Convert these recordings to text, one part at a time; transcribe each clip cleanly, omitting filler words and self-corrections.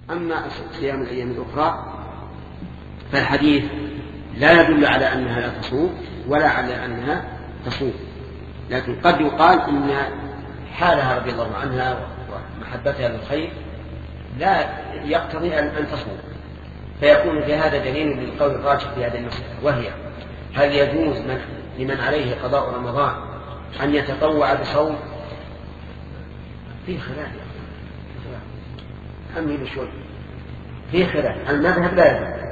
أما صيام الأيام الأخرى فالحديث لا يدل على أنها لا تصوم ولا على أنها تصوم، لكن قد يقال إن حالها رضي الله عنها ومحبتها للخير لا يقتضي أن تصوم، فيكون في هذا دليل للقول الراجح في هذه المسألة، وهي هل يجوز لمن عليه قضاء رمضان أن يتطوع بصوم؟ فيه خلاف، أمهل شوي، فيه خلاف. المذهب لا يجوز،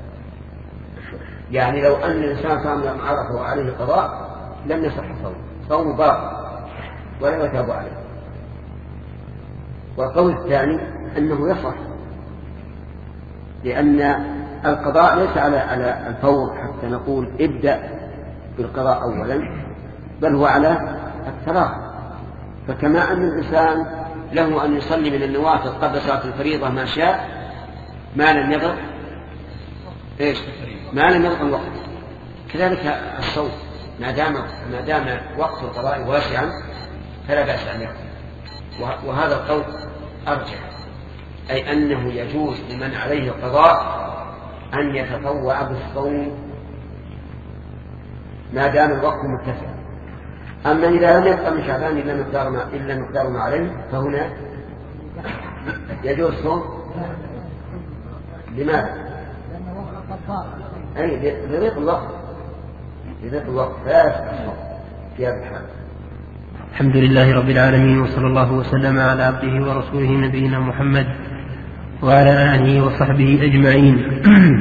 يعني لو أن الإنسان صام يوم عرفه وعليه قضاء لم يصح صوم باطل ولا يتاب عليه. والقول الثاني أنه يصح، لأن القضاء ليس على الفور حتى نقول ابدأ بالقضاء أولا، بل هو على التراخي. فكما أن الإنسان له أن يصلي من النوافل قبل صلاة الفريضة ما شاء ما لم يضر ما لم يضر الوقت، كذلك الصوم ما دام وقت القضاء واسعا فلا بأس أن يقضي. وهذا القول أرجح، أي أنه يجوز لمن عليه القضاء أن يتطوع بالصوم ما دام الوقت متسع. أما إذا لم يبقى من شعبان إلا مقدار ما عليه فهنا يجوز الصوم. لماذا؟ أي لضيق الوقت فلا يصح الصوم في هذا الحال. الحمد لله رب العالمين، وصلى الله وسلم على عبده ورسوله نبينا محمد وعلى آله وصحبه أجمعين.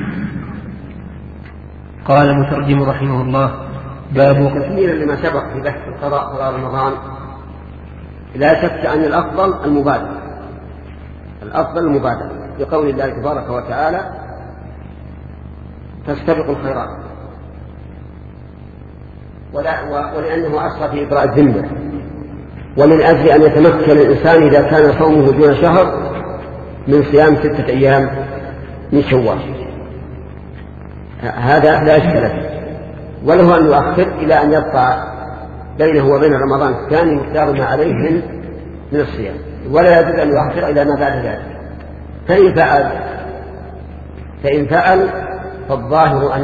قال المترجم رحمه الله: باب تكميلا لما سبق في بحث قضاء رمضان، لا شك أن الأفضل المبادرة بقول الله تبارك وتعالى: فاستبقوا الخيرات، ولأنه أصل في إبراء الذمة، ومن أجل أن يتمكن الإنسان إذا كان صومه دون شهر من صيام 6 أيام من شوال، هذا لا إشكال فيه، وله أن يؤخر إلى أن يبقى بينه وبين رمضان الثاني مقدار ما عليه من الصيام، ولا يجوز أن يؤخر إلى ما بعد ذلك. فإن فعل فالظاهر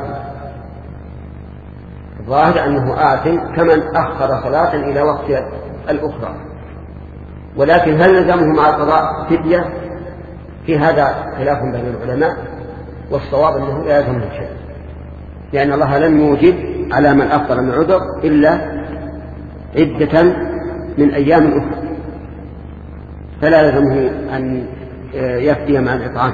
أنه آثم كمن أخر صلاة إلى وقت الأخرى. ولكن هل نلزمه مع القضاء فدية؟ في هذا خلاف بين العلماء، والصواب أنه لا يلزمه شيء، لأن الله لم يوجب على من أفطر من عذر إلا عدة من أيام أخرى، فلا يلزمه أن يفدي مع الإطعام.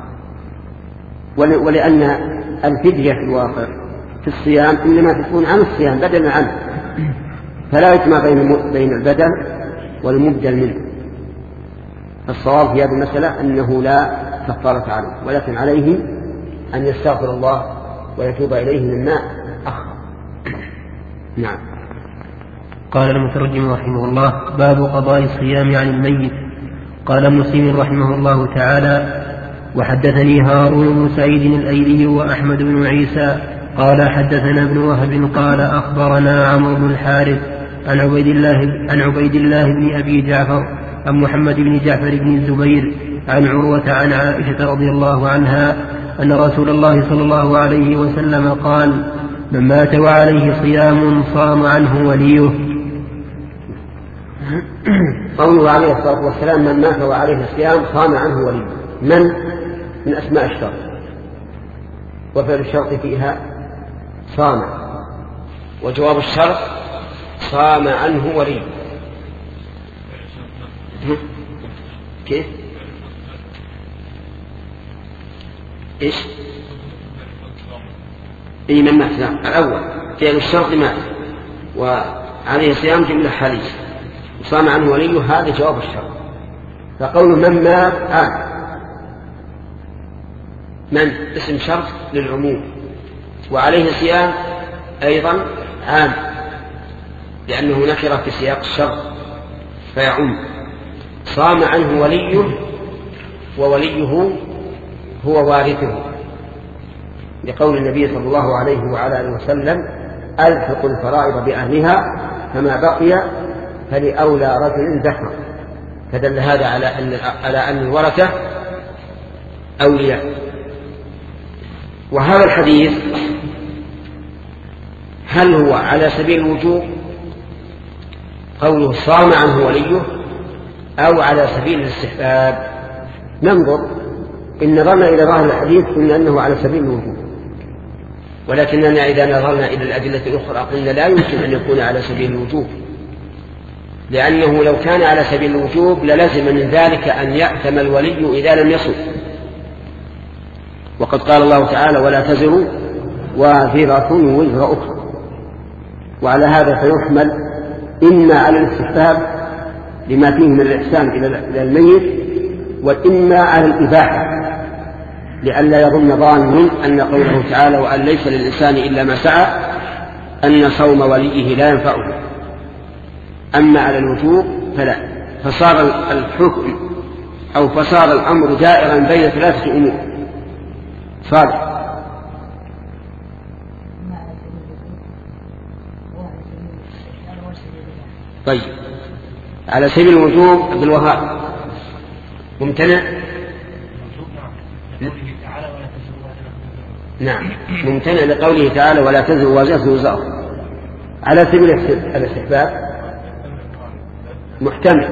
ولأن الفدية في الواقع في الصيام إنما تكون عن الصيام بدلا عنه، فلا يجمع بين البدل والمبدل منه. الصواب في هذه المسألة أنه لا كفارة عليه، ولكن عليه أن يستغفر الله ويتوب إليه مما أخر. نعم. قال المترجم رحمه الله: باب قضاء الصيام عن الميت. قال مسلم رحمه الله تعالى: وحدثني هارون بن سعيد الأيلي وأحمد بن عيسى قال حدثنا ابن وهب قال أخبرنا عمرو بن الحارث عن عبيد الله بن أبي جعفر عن محمد بن جعفر بن الزبير عن عروة عن عائشة رضي الله عنها أن رسول الله صلى الله عليه وسلم قال: من مات وعليه صيام صام عنه وليه. قوله عليه الصلاة والسلام: من مات وعليه صيام صام عنه وليه، من أسماء الشرط، وفعل الشرط فيها صام، وجواب الشرط صام عنه وليه. كيف؟ إيش؟ أي من مات، نعم. الأول فعل الشرط مات وعليه صيام جملة حالية، وصام عنه وليه، هذا جواب الشرط. فقوله من مات من اسم شرط للعموم، وعليه صيام أيضا عام لأنه نكر في سياق الشرط فيعم. صام عنه وليه، ووليه هو وارثه، لقول النبي صلى الله عليه وعلى آله وسلم: ألحق الفرائض بأهلها فما بقي فلأولى رجل ذكر. فدل هذا على أن الورثة أولياء. وهذا الحديث هل هو على سبيل الوجوب قوله صام عنه وليه أو على سبيل الاستحباب؟ ننظر. إن نظرنا إلى ظاهر الحديث قلنا أنه على سبيل الوجوب، ولكننا إذا نظرنا إلى الأدلة الأخرى قلنا لا يمكن أن يكون على سبيل الوجوب، لأنه لو كان على سبيل الوجوب للزم من ذلك أن يأثم الولي إذا لم يصم. وقد قال الله تعالى ولا تزر وازرة وزر أخرى. وعلى هذا فيحمل إما على الاستحباب لما فيه من الإحسان إلى الميت، وإما على الإباحة لئلا يظن ظان أن قوله تعالى وأن ليس للإنسان إلا ما سعى أن صوم وليه لا ينفعه. أما على الوجوب فلا، فصار الحكم أو فصار الأمر دائرا بين ثلاثة أمور. صار طيب على سبيل الوجوب بالوهاب ممتنع. نعم ممتنع لقوله تعالى ولا تزر وازرة وزر أخرى. على سبيل الاستحباب محتمل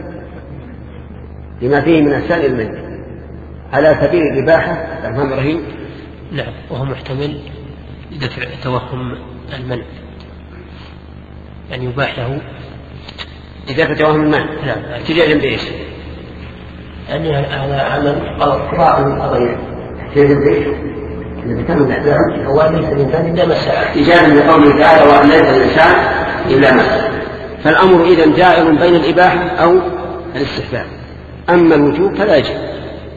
لما فيه من إحسان الميت. على سبيل الإباحة الرحمن الرحيم نعم وهو محتمل لدفع توهم المنع، يعني يباح له إذا توهم المنع. نعم ابتداء بإيش؟ يعني هذا عمل قضاء من القضايا ابتداء بإيش؟ إذا كان الإعلام هو ليس الإنسان إلا ما سعى، إجابة لقوله تعالى وأن ليس الإنسان إلا ما سعى. فالأمر إذن دائر بين الإباحة أو الاستحباب. أما الوجوب فلا يجب.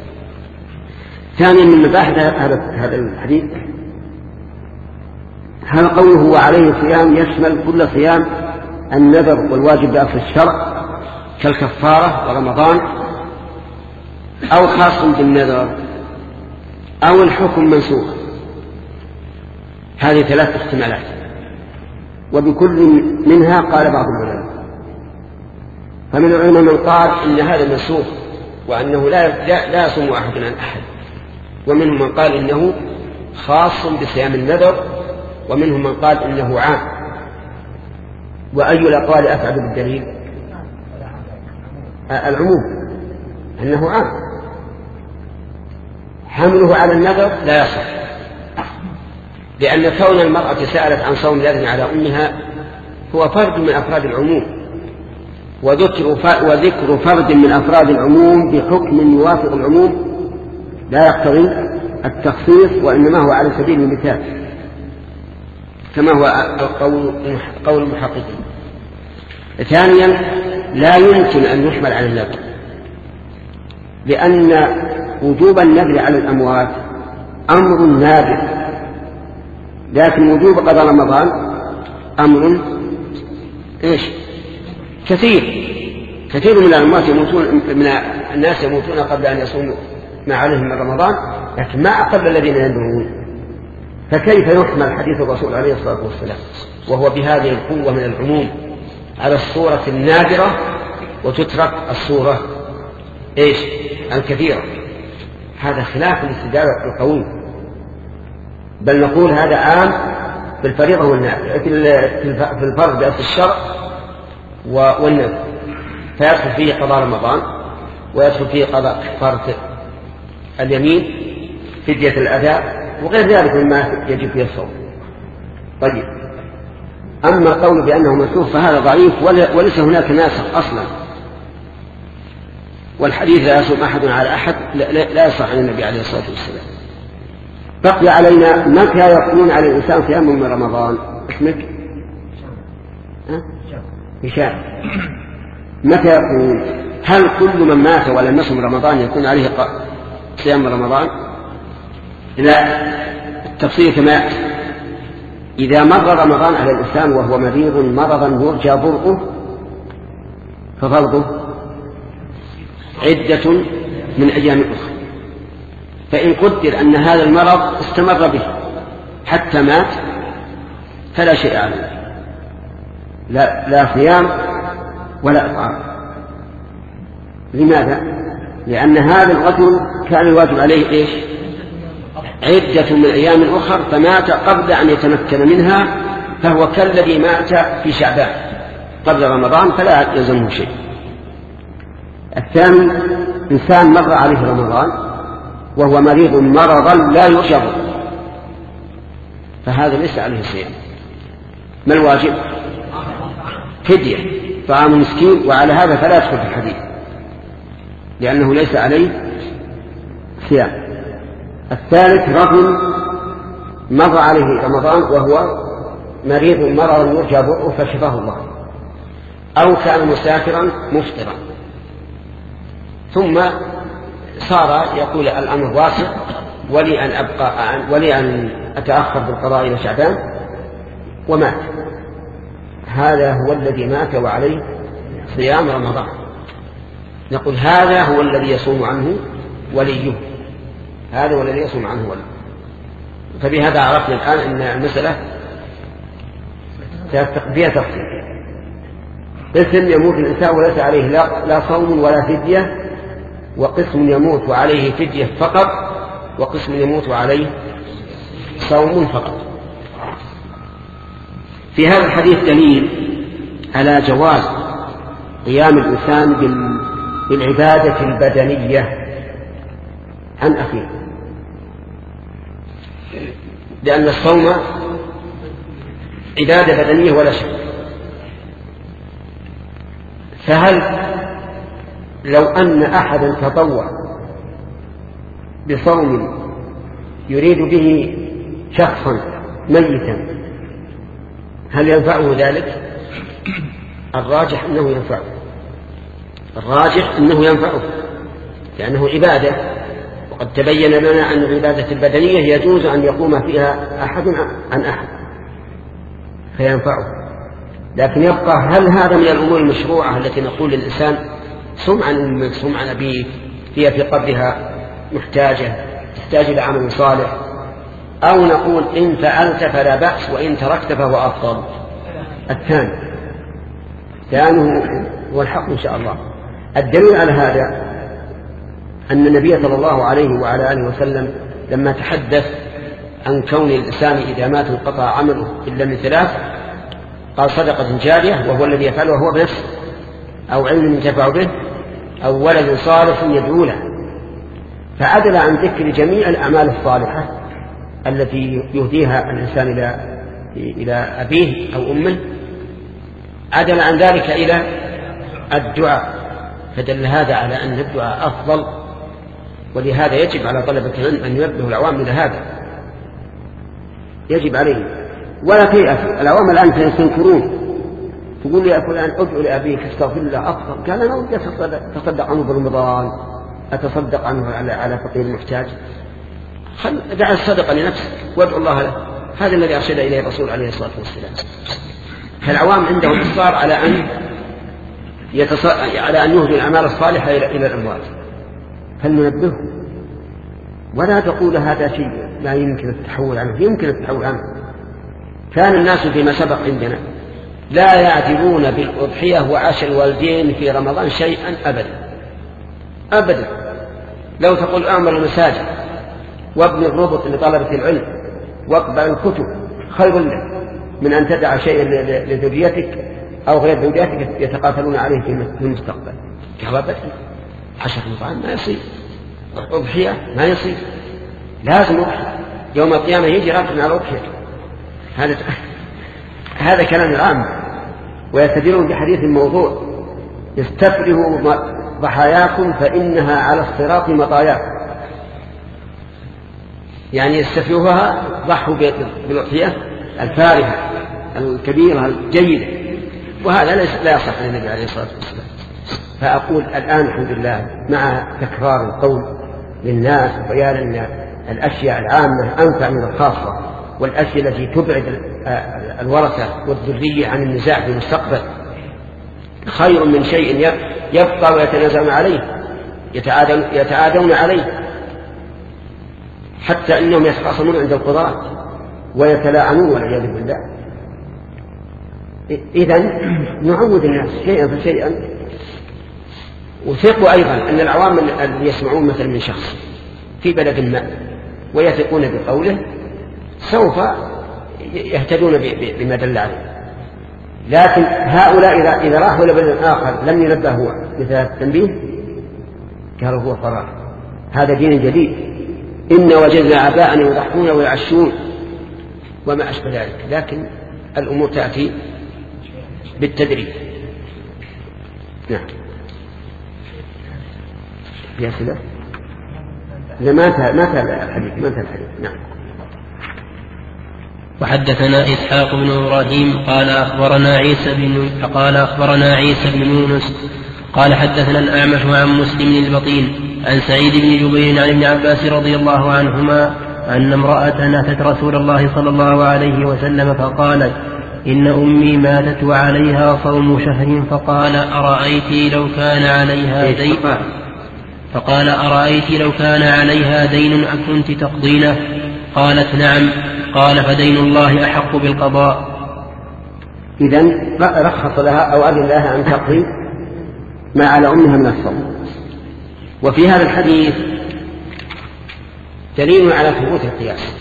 ثانيا من مباحث هذا الحديث هل قوله وعليه صيام يشمل كل صيام النذر والواجب بأصل الشرع كالكفارة ورمضان، أو خاص بالنذر، أو الحكم منسوخ؟ هذه ثلاث احتمالات، وبكل منها قال بعض العلماء. فمن العلماء من قال إن هذا منسوخ وأنه لا يصوم أحد عن أحد، ومنهم من قال إنه خاص بصيام النذر، ومنهم من قال إنه عام. وأي الأقوال أفعل بالدليل؟ العموم، أنه عام. حمله على النذر لا يصح، لأن كون المرأة سألت عن صوم الأذن على أمها هو فرد من أفراد العموم، وذكر فرد من أفراد العموم بحكم يوافق العموم لا يقتضي التخصيص، وإنما هو على سبيل المثال كما هو قول المحققين. ثانيا لا يمكن أن يحمل على النذر، لأن وجوب النذر على الأموات أمر نادر، لكن وجوب قضاء رمضان أمر إيش؟ كثير من الأموات يموتون، من الناس يموتون قبل أن يصوموا ما عليهم من رمضان، لكن ما أقل الذين ينذرون. فكيف يحمل حديث الرسول عليه الصلاة والسلام وهو بهذه القوة من العموم على الصورة النادرة وتترك الصورة إيش؟ الكثيرة؟ هذا خلاف الاستدلال القوي. بل نقول هذا عام بالفريضة والنافلة، في الفرض بأصل الشرع والنذر، فيدخل فيه قضاء رمضان، ويدخل فيه قضاء كفارة اليمين، فدية الأداء، وغير ذلك مما يجب فيه الصوم. طيب أما قول بأنه منسوخ فهذا ضعيف، وليس هناك ناسخ أصلا، والحديث لا يصوم أحد على أحد لا يصح عن النبي عليه الصلاة والسلام. بقي علينا متى يكون على الإنسان صيام من رمضان؟ اسمك هشام. متى يكون؟ هل كل من مات ولم يصم رمضان يكون عليه صيام رمضان؟ لا، التفصيل كما يأتي. إذا مر رمضان على الإنسان وهو مريض مرضا يرجى برؤه ففرضه عدة من أيام أخرى. فإن قدر أن هذا المرض استمر به حتى مات فلا شيء عليه، لا صيام ولا إطعام. لماذا؟ لأن هذا الرجل كان الواجب عليه إيش؟ عدة من أيام أخر، فمات قبل أن يتمكن منها، فهو كالذي مات في شعبان قبل رمضان فلا يلزمه شيء. الثاني إنسان مر عليه رمضان وهو مريض مرضا لا يشر، فهذا ليس عليه صيام. ما الواجب؟ فدية طعام مسكين، وعلى هذا فلا يدخل في الحديث لأنه ليس عليه صيام. الثالث رجل مر عليه رمضان وهو مريض مرضا يرجى برؤه فشفاه الله، أو كان مسافرا مفطرا ثم صار يقول الأمر واسع ولي أن أتأخر بالقضاء إلى شعبان ومات، هذا هو الذي مات وعليه صيام رمضان. نقول هذا هو الذي يصوم عنه وليه، هذا هو الذي يصوم عنه وليه. فبهذا عرفنا الآن أن المسألة فيها تفصيل. قسم يموت الإنسان وليس عليه لا صوم ولا فدية، وقسم يموت وعليه فدية فقط، وقسم يموت وعليه صوم فقط. في هذا الحديث دليل على جواز قيام الإنسان بالعبادة البدنية عن أخيه، لأن الصوم عبادة بدنية ولا شك. فهل لو أن أحدا تطوع بصوم يريد به شخصا ميتا هل ينفعه ذلك؟ الراجح أنه ينفعه، الراجح أنه ينفعه لأنه عبادة، وقد تبين لنا أن العبادة البدنية يجوز أن يقوم فيها أحد عن أحد فينفعه. لكن يبقى هل هذا من الأمور المشروعة التي نقول للإنسان صم عن أمك صم عن أبيك، هي في قبلها محتاجة تحتاج إلى عمل صالح، أو نقول إن فعلت فلا بأس وإن تركت فهو أفضل؟ الثاني هو الحق إن شاء الله. الدليل على هذا أن النبي صلى الله عليه وعلى آله وسلم لما تحدث عن كون الإنسان إذا مات انقطع عمله إلا من ثلاث قال صدقة جارية وهو الذي يفعله هو بنفسه، أو علم ينتفع به، أو ولد صالح يدعو له، فعدل عن ذكر جميع الأعمال الصالحة التي يهديها الإنسان إلى أبيه أو أمه، عدل عن ذلك إلى الدعاء، فدل هذا على أن الدعاء أفضل. ولهذا يجب على طلبة العلم أن ينبهوا العوام إلى هذا، يجب عليه ولا تيأسوا. العوام الآن سيستنكرون، تقول لي فلان ادعو لأبيك استغفر الله أفضل، قال أنا ودي أتصدق عنه برمضان، أتصدق عنه على فقير المحتاج، دع الصدقة لنفسك وادعو الله له. هذا الذي أرشد إليه الرسول عليه الصلاة والسلام. فالعوام عندهم إصرار على أن يهدوا الأعمال الصالحة إلى الأموات، فلننبههم ولا تقول هذا شيء لا يمكن التحول عنه، يمكن التحول عنه. كان الناس فيما سبق عندنا لا يعدلون بالأضحية وعشر الوالدين في رمضان شيئا أبدا. لو تقول أعمل المساجد وابن الربط لطلبة العلم واقبل الكتب خير لك من أن تدع شيئا لذريتك أو غير ذريتك يتقاتلون عليه في المستقبل. كهرباء 10 مطعم ما يصير، أضحية ما يصير، لازم أضحية يوم القيامة يجي راكن على أضحية. هذا كلام العام. ويستدلون بحديث الموضوع استفرغوا ضحاياكم فإنها على الصراط مطاياكم، يعني استفرغوها، ضحوا بالأضحية الفارهة الكبيرة الجيدة، وهذا لا يصح عن النبي عليه الصلاة والسلام. فأقول الآن الحمد لله مع تكرار القول للناس وبيان أن الأشياء العامة أنفع من الخاصة، والأشياء التي تبعد الورثة والذرية عن النزاع في المستقبل خير من شيء يبقى ويتنازعون عليه يتعادون عليه، حتى إنهم يتخاصمون عند القضاة ويتلاعنون والعياذ بالله. إذن نعود الناس شيئا فشيئا وثقوا أيضا أن العوام اللي يسمعون مثلا من شخص في بلد ما ويثقون بقوله سوف يهتدون بما دل عليه. لكن هؤلاء إذا راحوا إلى بلد آخر لم ينبه هو مثل التنبيه قالوا هو فرار، هذا دين جديد، إن وجدنا آباءنا يضحكون ويعشون وما أشبه ذلك. لكن الأمور تأتي بالتدريج. نعم. في أسئلة؟ إذا ما انتهى الحديث. نعم. وحدثنا إسحاق بن إبراهيم قال أخبرنا عيسى بن يونس قال حدثنا الأعمش عن مسلم البطين عن سعيد بن جبير عن ابن عباس رضي الله عنهما أن امرأة أتت رسول الله صلى الله عليه وسلم فقالت إن أمي ماتت وعليها صوم شهر فقال أرأيت لو كان عليها دين أكنت تقضينه؟ قالت نعم. قال فدين الله أحق بالقضاء. إذن رخص لها أو أذن لها أن تقضي ما على أمها من الصوم. وفي هذا الحديث دليل على ثبوت القياس،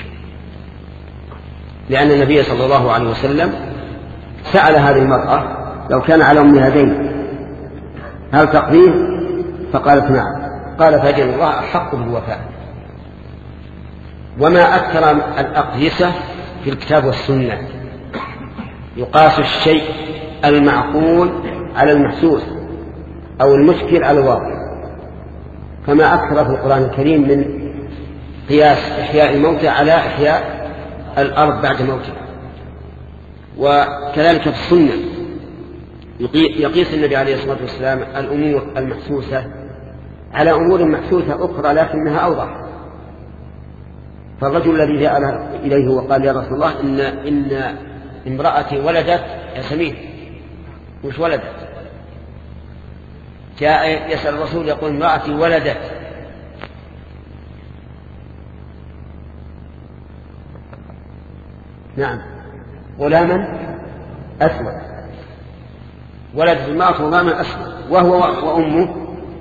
لأن النبي صلى الله عليه وسلم سأل هذه المرأة لو كان على أمها دين هل تقضيه؟ فقالت نعم. قال فدين الله أحق بالوفاء. وما أكثر الأقيسة في الكتاب والسنة، يقاس الشيء المعقول على المحسوس أو المشكل على الواقع، فما أكثر في القرآن الكريم من قياس إحياء الموتى على إحياء الأرض بعد موتها. وكذلك في السنة يقيس النبي عليه الصلاة والسلام الأمور المحسوسة على أمور محسوسة أخرى لكنها أوضح. فالرجل الذي جاء إليه وقال يا رسول الله إن امرأتي ولدت يا سمين، مش ولدت، جاء يسأل الرسول يقول امرأتي ولدت، نعم، غلاما أسود، ولدت المرأة غلاما أسود وهو وأمه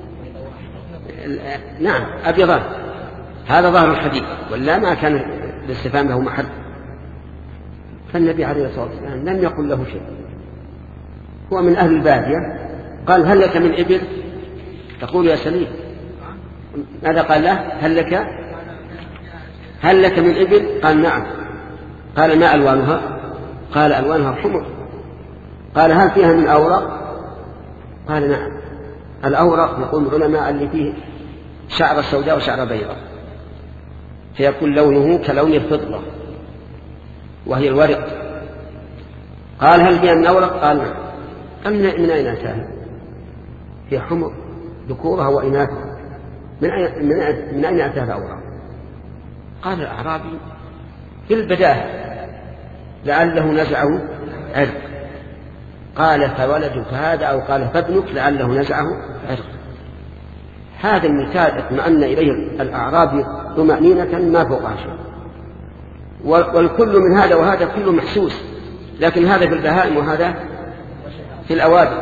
نعم أبيضان. هذا ظاهر الحديث، ولا ما كان الاستفهام له محل. فالنبي عليه الصلاة والسلام لم يقل له شيء، هو من أهل البادية، قال هل لك من إبل؟ تقول يا سليم. ماذا قال له؟ هل لك من إبل؟ قال نعم. قال ما ألوانها؟ قال ألوانها الحمر. قال هل فيها من أورق؟ قال نعم. الأورق يقول العلماء اللي فيه شعر السوداء وشعر بيضاء، فيكون لونه كلون الفضة وهي الورق. قال هل فيها من أورق؟ قال نعم. قال من أين أتاها؟ هي حمر ذكورها وإناثها، من أين أتاها الأورق؟ قال الأعرابي في البداهة لعله نزعه عرق. قال فولدك هذا أو قال فابنك لعله نزعه عرق. هذا المثال اطمأن إليه الأعرابي طمأنينة ما فوقها شيء. والكل من هذا وهذا كله محسوس، لكن هذا في البهائم وهذا في الأوادم،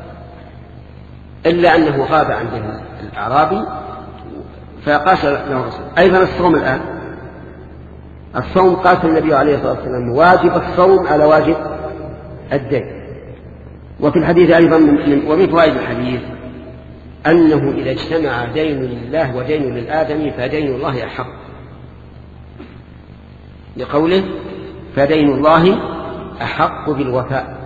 إلا أنه غاب عن الأعرابي فقاس له الرسول. أيضا الصوم الآن، الصوم قاس النبي عليه الصلاة والسلام واجب الصوم على واجب الدين. وفي الحديث أيضا ومن فوائد الحديث أنه إذا اجتمع دين لله ودين للآدم فدين الله أحق، لقوله فدين الله أحق بالوفاء،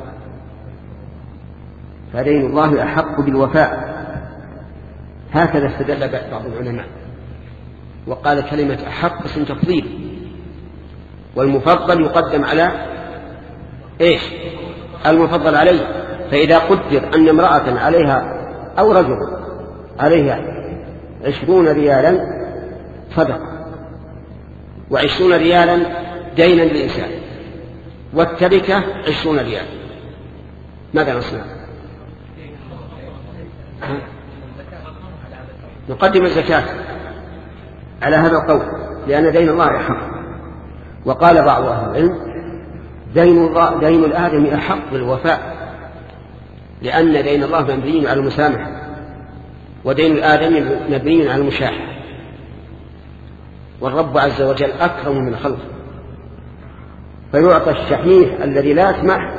فدين الله أحق بالوفاء. هكذا استدل بعض العلماء وقال كلمة أحق اسم تفضيل، والمفضل يقدم على إيش؟ المفضل عليه. فإذا قدر أن امرأة عليها أو رجل عليها 20 ريالا صدقة و20 ريالا دينا للإنسان والتركة 20 ريال، ماذا نصنع؟ نقدم الزكاة على هذا القول لأن دين الله أحق. وقال بعض أهل العلم دين الآدم أحق بالوفاء، لأن دين الله مبني على المسامحة، ودين الآدمي مبني على المشاحة، والرب عز وجل أكرم من خلقه، فيعطى الشحيح الذي لا يسمح،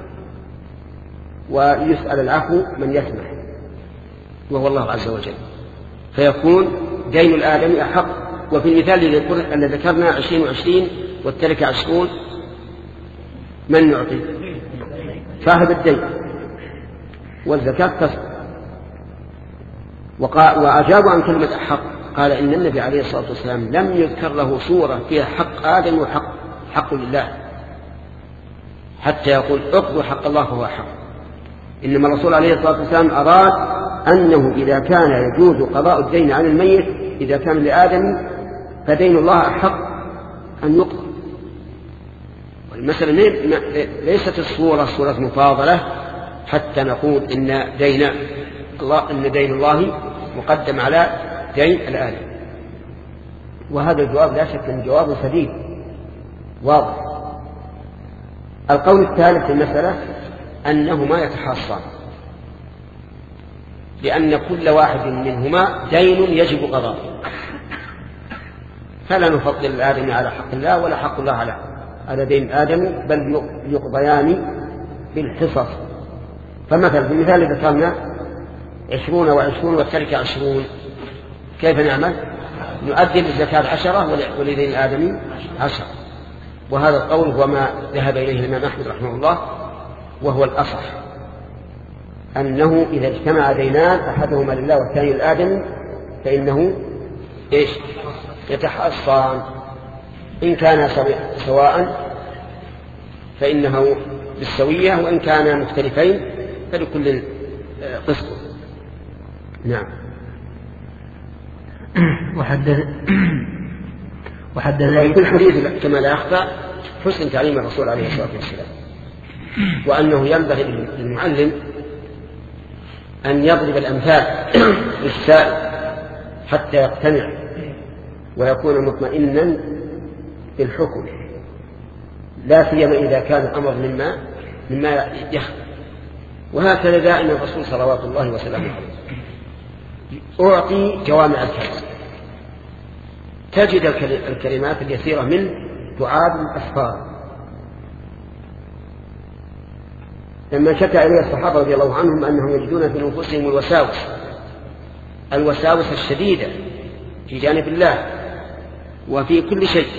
ويسأل العفو من يسمح وهو الله عز وجل، فيكون دين الآدمي أحق. وفي المثال الذي ذكرنا 20 و20 والتركة 20، من يعطي؟ صاحب الدين، والزكاة تصل. وأجابوا عن كلمة أحق، قال إن النبي عليه الصلاة والسلام لم يذكر له صورة فيها حق آدم وحق لله حتى يقول اقضوا حق الله فهو حق. إنما الرسول عليه الصلاة والسلام أراد أنه إذا كان يجوز قضاء الدين عن الميت إذا كان لآدم فدين الله أحق أن يقضى. والمسألة ليست الصورة صورة مفاضلة حتى نقول إن دين الله مقدم على دين الآدم. وهذا الجواب لا شك أن جواب سديد واضح. القول الثالث في المسألة أنهما يتحاصان، لأن كل واحد منهما دين يجب قضاءه، فلا نفضل الآدم على حق الله ولا حق الله على دين الآدم، بل يقضيان بالحصص. فمثلا في المثال الذي ذكرنا 20 و20 والتركة 20، كيف نعمل؟ نؤدي الزكاة 10 ولدين الآدم 10. وهذا القول هو ما ذهب إليه الإمام أحمد رحمه الله، وهو الأصح، أنه إذا اجتمع دينان أحدهما لله والثاني للآدم فإنه يتحاصان. إن كان سواء فإنه بالسوية، وإن كان مختلفين فلكل قسط. نعم. وحدث كل حديث كما لا يخفى حسن تعليم الرسول عليه الصلاة والسلام، وأنه ينبغي للمعلم أن يضرب الأمثال للسائل حتى يقتنع ويكون مطمئنا بالحكم، لا سيما إذا كان الأمر مما يخفى. وهكذا دائما الرسول صلوات الله وسلامه عليه أعطي جوامع الكلم، تجد الكلمات اليسيرة منه تعادل الأسفار. لما شكى إليه الصحابة رضي الله عنهم أنهم يجدون في نفوسهم الوساوس الشديدة في جانب الله وفي كل شيء،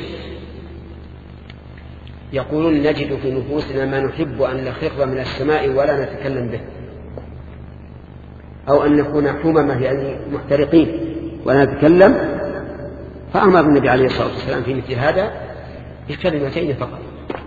يقولون نجد في نفوسنا ما نحب أن نخر من السماء ولا نتكلم به، أو أن نكون حممة يعني محترقين ولا نتكلم. فأمر النبي عليه الصلاة والسلام في مثل هذا بكلمتين فقط،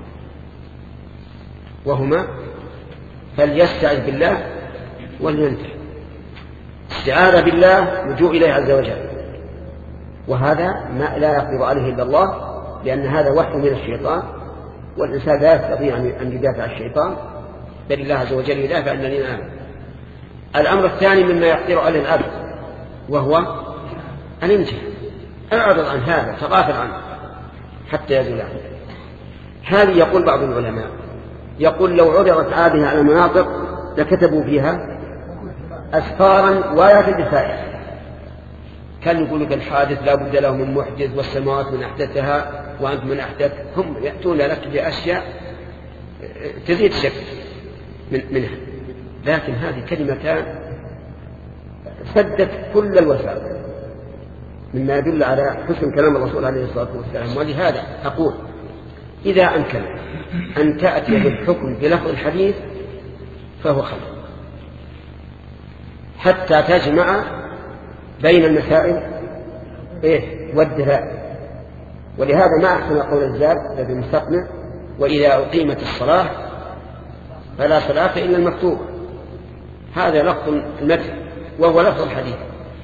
وهما فليستعذ بالله ولينتهي. استعاذ بالله لجوء إليه عز وجل، وهذا ما لا يقدر عليه إلا الله، لأن هذا وحي من الشيطان، والإنسان لا يستطيع أن يدافع الشيطان، بل الله عز وجل يدافع عن الذين آمنوا. الأمر الثاني مما يقدر عليه العبد وهو الانتهاء، اعرض عن هذا، تغافل عنه حتى يزول عنه. هذه يقول بعض العلماء، يقول لو عرضت هذه على المناطق لكتبوا فيها أسفارا ولا تجد فائدة. كان يقول لك الحادث لا بد له من محدث، والسماوات من أحدثها وأنت من أحدث. هم يأتون لك بأشياء تزيد شك منها، لكن هذه كلمتان سدت كل الوسائل، مما يدل على حسن كلام الرسول عليه الصلاة والسلام. ولهذا أقول إذا أمكن أن تأتي بالحكم بلفظ الحديث فهو خير، حتى تجمع بين المسائل والدلائل. ولهذا ما أحسن قول الزاد الذي مستقنع: وإذا أقيمت الصلاة فلا صلاة إلا المكتوبة. هذا لفظ المتن وهو لفظ الحديث،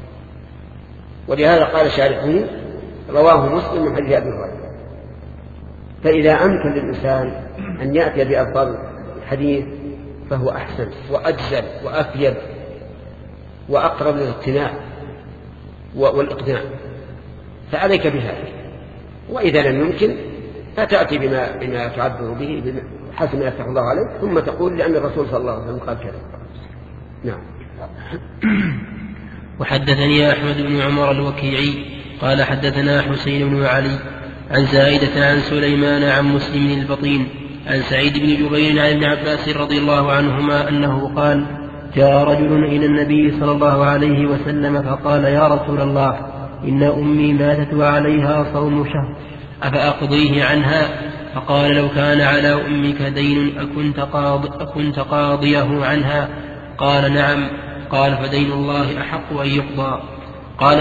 ولهذا قال شارحه رواه مسلم من حديث أبي هريرة. فإذا أمكن للإنسان أن يأتي بألفاظ الحديث فهو أحسن وأجزل وأفيد وأقرب للاقتناع والإقناع، فعليك بهذا. وإذا لم يمكن فتأتي بما تعبر به حسب ما يفتح الله عليك، ثم تقول لأن الرسول صلى الله عليه وسلم قال كذا. نعم. وحدثني أحمد بن عمر الوكيعي قال حدثنا حسين بن علي عن زائدة عن سليمان عن مسلم البطين عن سعيد بن جبير عن ابن عباس رضي الله عنهما أنه قال جاء رجل إلى النبي صلى الله عليه وسلم فقال يا رسول الله إن أمي ماتت وعليها صوم شهر أفأقضيه عنها؟ فقال لو كان على أمك دين أكنت قاضيه عنها؟ قال نعم. قال فدين الله أحق أن يقضى. قال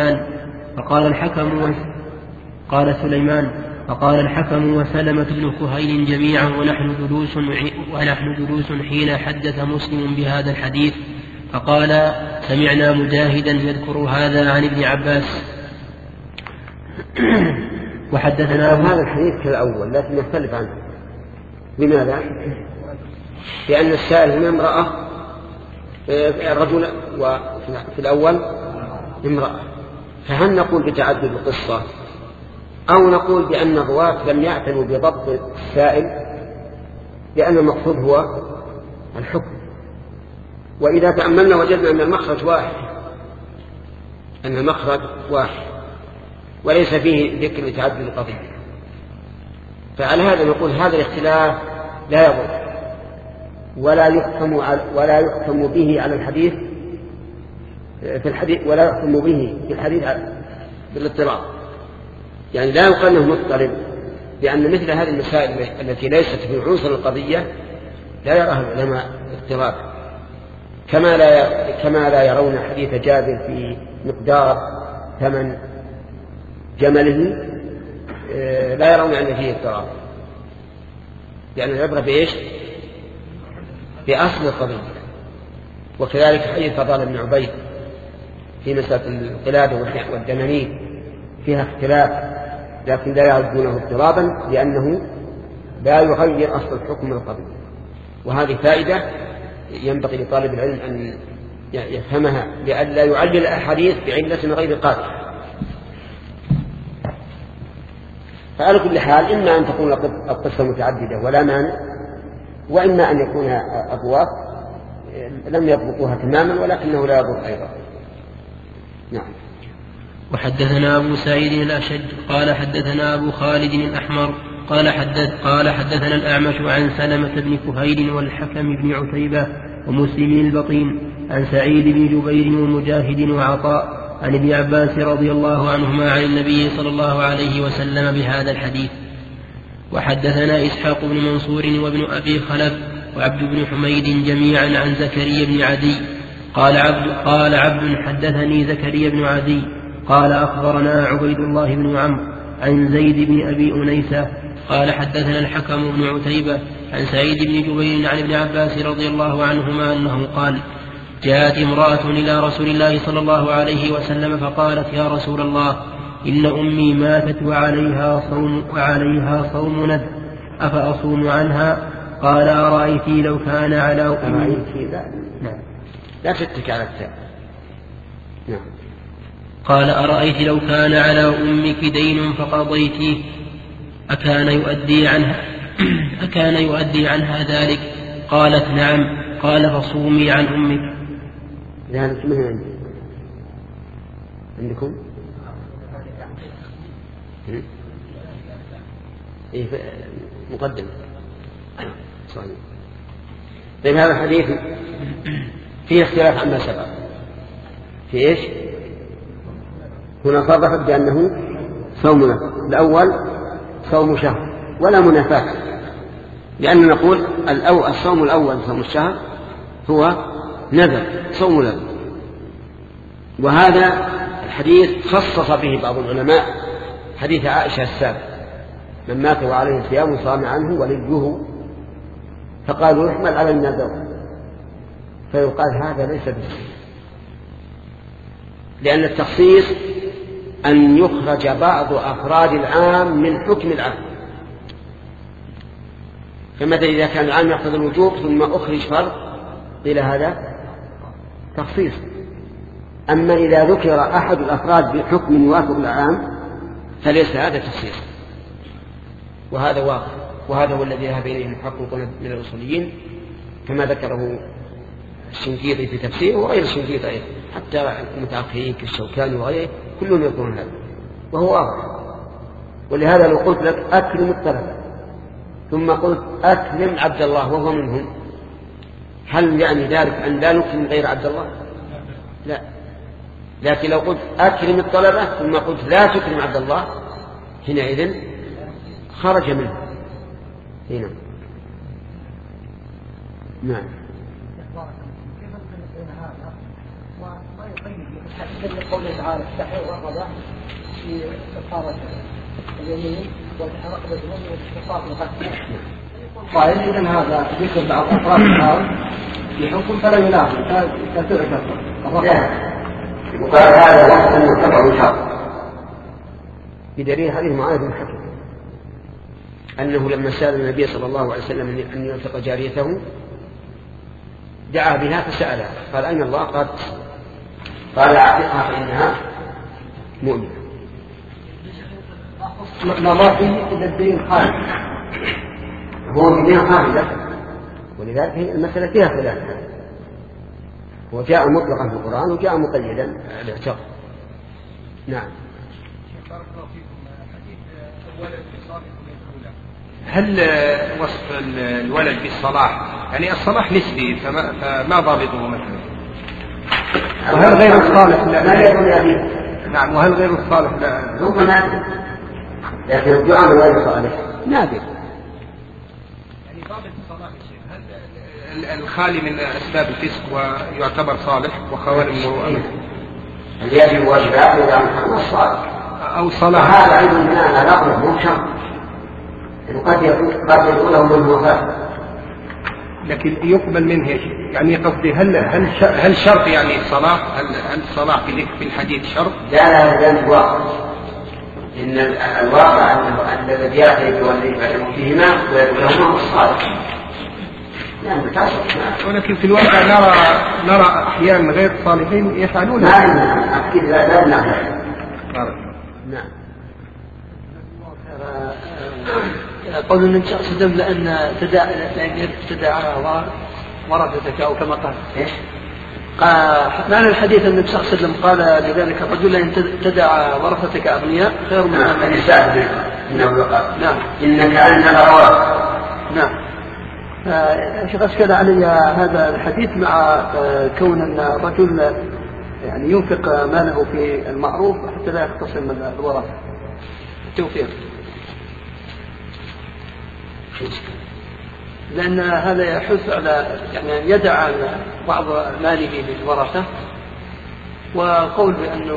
الحكم وسلمة بن كهيل جميعا ونحن جلوس حين حدث مسلم بهذا الحديث فقال سمعنا مجاهدا يذكر هذا عن ابن عباس. وحدثنا هذا الحديث كالأول لكن يختلف عنه. لماذا؟ لأن السائل هنا امرأة رجل وفي الأول امرأة، فهل نقول بتعدد القصة أو نقول بأن الرواة لم يعتنوا بضبط السائل لأن المقصود هو الحكم؟ وإذا تأملنا وجدنا أن المخرج واحد وليس فيه ذكر لتعدد القضية، فعلى هذا نقول هذا الاختلاف لا يضر ولا يحكم به على الحديث في الحديث ولا يحكم به في الحديث بالاضطراب، يعني لا يقال انه مضطرب، لأن مثل هذه المسائل التي ليست في عنصر القضية لا يراها العلماء اضطراب، كما لا يرون حديث جابر في مقدار ثمن جمله لا يرون أن فيه اضطراب، لأن العبرة بإيش؟ بأصل القضية. وكذلك حديث فضال بن عبيد في مسألة القلادة والدنانير فيها اختلاف لكن لا يعدونه اضطرابا لأنه لا يغير أصل الحكم من القضية. وهذه فائدة ينبغي لطالب العلم أن يفهمها لئلا يعلل الأحاديث بعلة غير قادرة. فعلى كل حال إما أن تكون القصة متعددة ولا مانع، وإما أن يكون أبواب لم يضبطوها تماما ولكنه لا يضبط أيضا. نعم. وحدثنا أبو سعيد الأشج قال حدثنا أبو خالد الأحمر قال حدثنا الأعمش عن سلمة بن كهيل والحكم بن عتيبة ومسلم البطين عن سعيد بن جبير ومجاهد وعطاء عن ابن عباس رضي الله عنهما عن النبي صلى الله عليه وسلم بهذا الحديث. وحدثنا إسحاق بن منصور وابن أبي خلف وعبد بن حميد جميعا عن زكريا بن عدي قال عبد حدثني زكريا بن عدي قال أخبرنا عبيد الله بن عمرو عن زيد بن أبي أنيسة قال حدثنا الحكم بن عتيبة عن سعيد بن جبير عن ابن عباس رضي الله عنهما أنه قال جاءت امرأة إلى رسول الله صلى الله عليه وسلم فقالت يا رسول الله إن أمي ماتت وعليها صوم ندب أفأصوم عنها؟ قال أرأيت لو كان على أمي لا تتك على التاء. نعم. قال أرأيت لو كان على أمك دين فقضيتيه أكان يؤدي عنها ذلك؟ قالت نعم. قال فصومي عن أمك. يعني اسمه عندكم إيه مقدم صحيح. طيب هذا الحديث فيه اختلاف عما سبق في إيش؟ هنا صرحت بأنه صوم نفل، الأول صوم شهر ولا منافاة، لأن نقول الصوم الأول صوم الشهر هو نذر صوم نذر، وهذا الحديث خصص به بعض العلماء حديث عائشة السابق من مات وعليه صيام صام عنه وليه، فقالوا يحمل على النذر، فيقال هذا ليس بصحيح، لأن التخصيص أن يخرج بعض أفراد العام من حكم العام، فمثلا إذا كان العام يقتضي الوجوب ثم أخرج فرض إلى هذا تخصيص. أما إذا ذكر أحد الأفراد بحكم يوافق العام فليس هذا تخصيص، وهذا واقع، وهذا هو الذي ذهب إليه المحققون من الأصوليين كما ذكره الشنقيطي في تفسيره وغير الشنقيطي أيضا. حتى المتأخرين كالشوكاني وغيره كلهم يقولون هذا وهو واضح. ولهذا لو قلت لك أكرم الطلبة ثم قلت أكرم عبد الله وهو منهم، هل يعني ذلك أن لا نكرم غير عبد الله؟ لا. لكن لو قلت أكرم الطلبة ثم قلت لا تكرم عبد الله حينئذ خرج منه هنا. نعم. قوله تعالى استحيوا الرقبة في كفارة اليمين والرقبة اليمين والاستقامة القتل. قائل إذن هذا ذكر بعض أفراد الحال في حكم فلا ينافي كثير الرقبة. وقال هذا وقت أن يتبع شرط بدليل هذه معاذ بن حكيم أنه لما سأل النبي صلى الله عليه وسلم أن يلتقى جاريته دعا بها فسألها قال أين الله؟ قال أعتقها فإنها مؤمنة. ما فيه إلا الدين خالد، هو الدين خالد، ولذلك المسألة فيها خلاف، وجاء مطلقا في القرآن وجاء مقيدا الاعتقاد. نعم. هل وصف الولد بالصلاح يعني الصلاح نسبي فما ضابطه مثلا؟ وهل غير الصالح لا؟ نعم. وهل غير الصالح لا؟ هو نادر، لكن الدعاء من غير الصالح نادر. يعني ضابط الصلاح هل الخالي من أسباب الفسق ويعتبر صالح وخوارج المروءة الذي هو واجبات ويعمل الصالح أو صلاح؟ هذا أيضا بناء على أقرب مو شرط، قد يقول له من هو لكن يقبل منه يعني قصدي هل شرط يعني الصلاح؟ هل الصلاح في الحديث شرط؟ لا الواقع إن الواقع أن الذي يأتي والذي فيهما ويقولهما الصالح. ولكن في الواقع نرى أحيانا غير الصالحين يفعلون أكيد لا نعلم. نعم. قول النبي صلى الله عليه وسلم لأن تدعى ورثتك أو كما قال. معنى الحديث النبي صلى الله عليه وسلم قال لذلك الرجل أن تدع ورثتك أغنياء خير من أن يستأذن. نعم. إنك أنت الأرواح. نعم. شيخ أشكل علي هذا الحديث مع كون أن الرجل يعني ينفق ماله في المعروف حتى لا يختصم الورثة. التوفيق. لأن هذا يحث على يعني أن يدع بعض ماله للورثة، وقول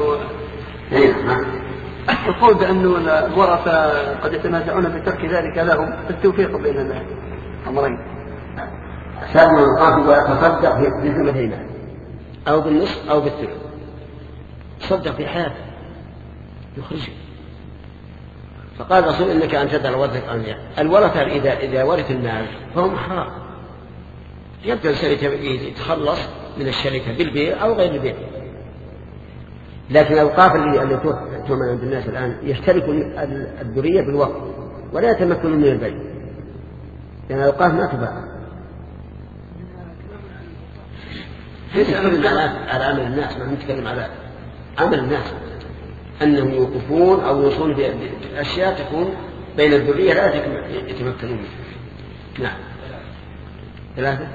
بأنه الورثة قد يتنازعون بترك ذلك لهم، التوفيق بين الأمرين. سلم القاضي ويتصدق في ثمنهما أو بالنصف أو بالثلث، تصدق في حياته يخرجه. فقال الرسول إنك أن تدع ورثتك أغنياء. الورثة إذا ورث المال فهم أحرار، يبدأ الشركة يتخلص من الشركة بالبيع أو غير البيع. لكن الأوقاف اللي تؤمن عند الناس الآن يشترك الذرية بالوقف ولا يتمكنون من البيع، لأن الأوقاف ما تباع. نتكلم على عمل الناس، ما نتكلم على عمل الناس، أنهم يوقفون أو يوصون بأشياء تكون بين الذرية لا يتمكنون منها. نعم. ثلاثة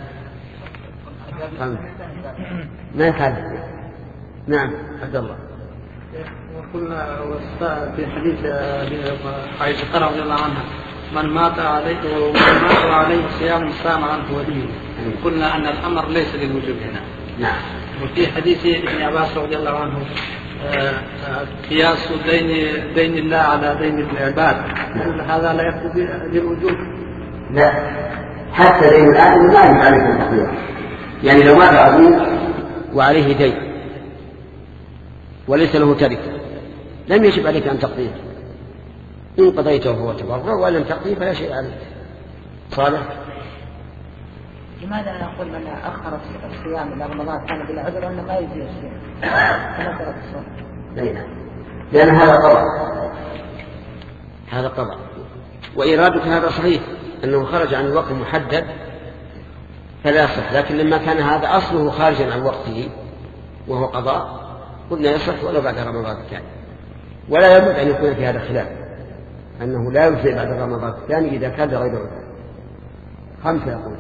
ما يخالف. نعم. عبد الله. وقلنا في حديث عائشة رضي الله عنها من مات عليه صيام صام عنه وليه، قلنا أن الأمر ليس للوجوب هنا. نعم. وفي حديث ابن عباس رضي الله عنه قياس دين الله على دين العباد، هذا لا يقتضي للوجوب. لا، حتى دين الآدم لا يجب عليك التقدير. يعني لو مات أبوه وعليه دين وليس له تركة لم يجب عليك أن تقضيه، إن قضيته فهو تبرع ولم تقضيه فلا شيء عليك. صالح. لماذا نقول من أخر الصيام إلى رمضان كان بلا عذر أنه ما يجزي الصيام؟ لأن هذا قضاء، هذا قضاء، وإرادك هذا صحيح أنه خرج عن الوقت المحدد فلا صح، لكن لما كان هذا أصله خارجا عن وقته وهو قضاء قلنا يصح ولو بعد رمضان الثاني. ولا يبعد أن يكون في هذا الخلاف أنه لا يجزئ بعد رمضان الثاني إذا كان لغير عذر. 5 يقول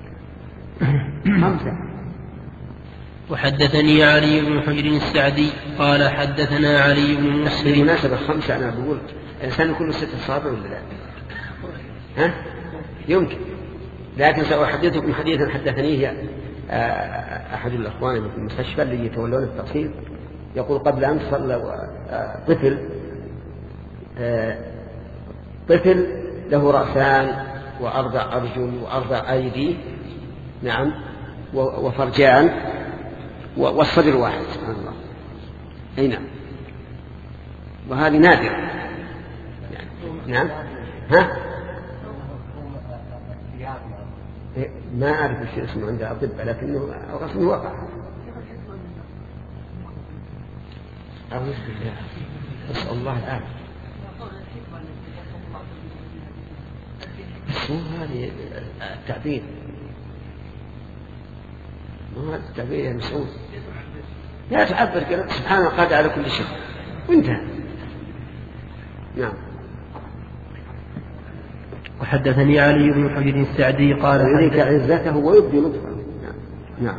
5. وحدثني علي بن حجر السعدي قال حدثنا علي بن مسلم. بالمناسبة 5 أنا بقول الإنسان كله 6 أصابع ولا لا؟ ها؟ يمكن، لكن سأحدثكم حديثا حدثنيه أحد الأخوان في المستشفى الذي يتولون التقسيم، يقول قبل أمس صلى طفل له رأسان و4 أرجل و4 أيدي، نعم، وفرجان والصدر واحد، سبحان الله. أي نعم، وهذه نادرة يعني. نعم. ها؟ ما أعرف الشيء اسمه عند أطباء، لكنه الرسم وقع. أعوذ بالله، أسأل الله العافية. مو هذه التعبير، مو هذا التعبير يا مسعود. لا تعبر كذا، سبحان الله قادر على كل شيء وانتهى. نعم. وحدثني علي بن حجر السعدي قال يريك عزته ويبدي لطفه. نعم.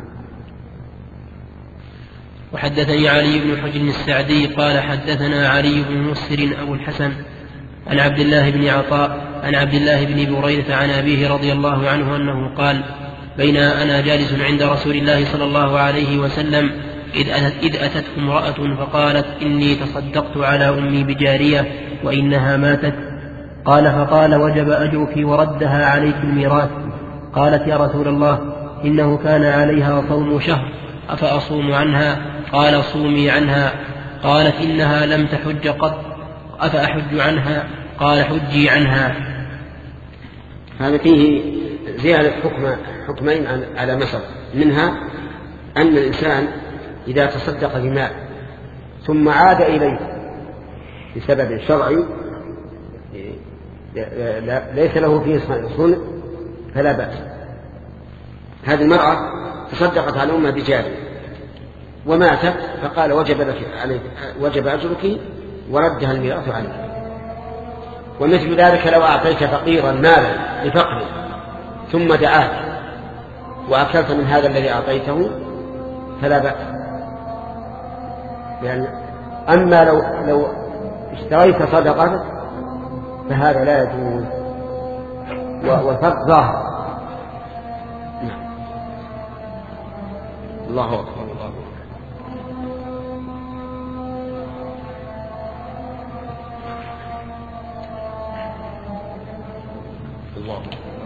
وحدثني علي بن حجر السعدي قال حدثنا علي بن مسر أبو الحسن عن عبد الله بن عطاء عن عبد الله بن بريدة عن أبيه رضي الله عنه أنه قال بين أنا جالس عند رسول الله صلى الله عليه وسلم إذ أتته امرأة فقالت إني تصدقت على أمي بجارية وإنها ماتت. قال فقال وجب أجرك وردها عليك الميراث. قالت يا رسول الله إنه كان عليها صوم شهر أفأصوم عنها؟ قال صومي عنها. قالت إنها لم تحج قط أفأحج عنها؟ قال حجي عنها. هذا فيه زيادة حكمين على مصر، منها أن الإنسان إذا تصدق بمال ثم عاد إليه بسبب شرعي ليس له فيه صنع فلا بأس. هذه المرأة تصدقت على أمها بجارية وماتت، فقال وجب أجرك وردها الميراث عليك. ومثل ذلك لو أعطيت فقيرا مالا لفقره ثم دعاك وأكلت من هذا الذي أعطيته فلا بأس. يعني أما لو اشتريت صدقتك فهذا لا يجوز، والفرق ظاهر. الله أكبر. الله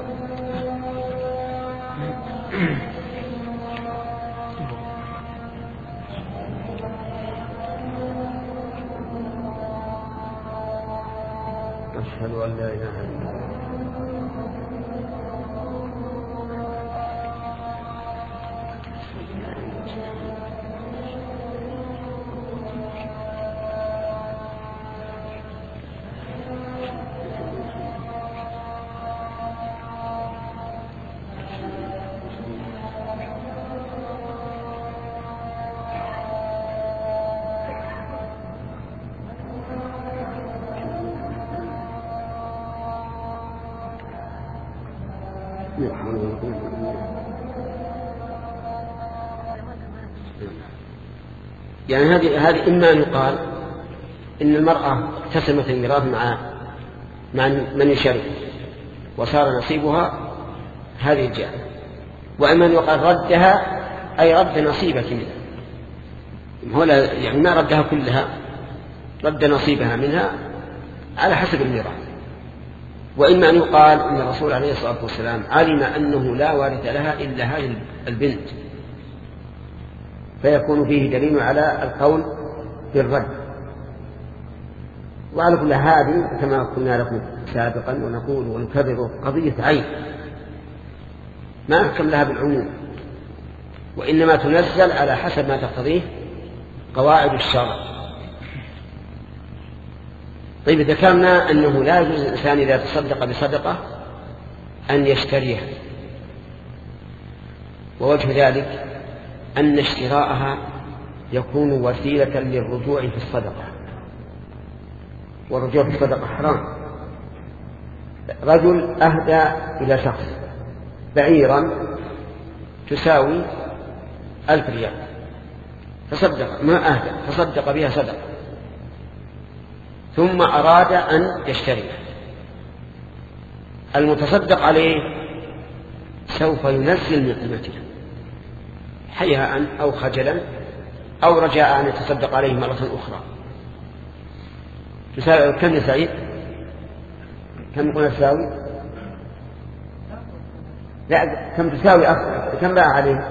أشهد أن لا إله إلا الله. يعني هذه إما أن يقال إن المرأة اقتسمت الميراث مع من يشارك وصار نصيبها هذه الجارية، وإما أن يقال ردها أي رد نصيبك منها، يعني ما ردها كلها، رد نصيبها منها على حسب الميراث. وإما أن يقال إن الرسول عليه الصلاة والسلام علم أنه لا وارث لها إلا هذه البنت، فيكون فيه دليل على القول بالرد. وعلى كل هذه كما قلنا لكم سابقا ونقول ونكرر قضية عين ما نحكم لها بالعموم، وإنما تنزل على حسب ما تقتضيه قواعد الشرع. طيب ذكرنا أنه لا يجوز الإنسان إذا تصدق بصدقة أن يشتريها، ووجه ذلك أن اشتراءها يكون وسيلة للرجوع في الصدقة، والرجوع في الصدقة حرام. رجل أهدى إلى شخص بعيرا تساوي 1000 ريال، تصدق، ما أهدى، تصدق بها صدقة، ثم أراد أن يشتريها. المتصدق عليه سوف ينزل من قيمته حياء أو خجلا أو رجاء أن يتصدق عليه مرة أخرى. كم يا سعيد؟ كم قلنا تساوي؟ لا، كم تساوي أصلا؟ كم باع عليه؟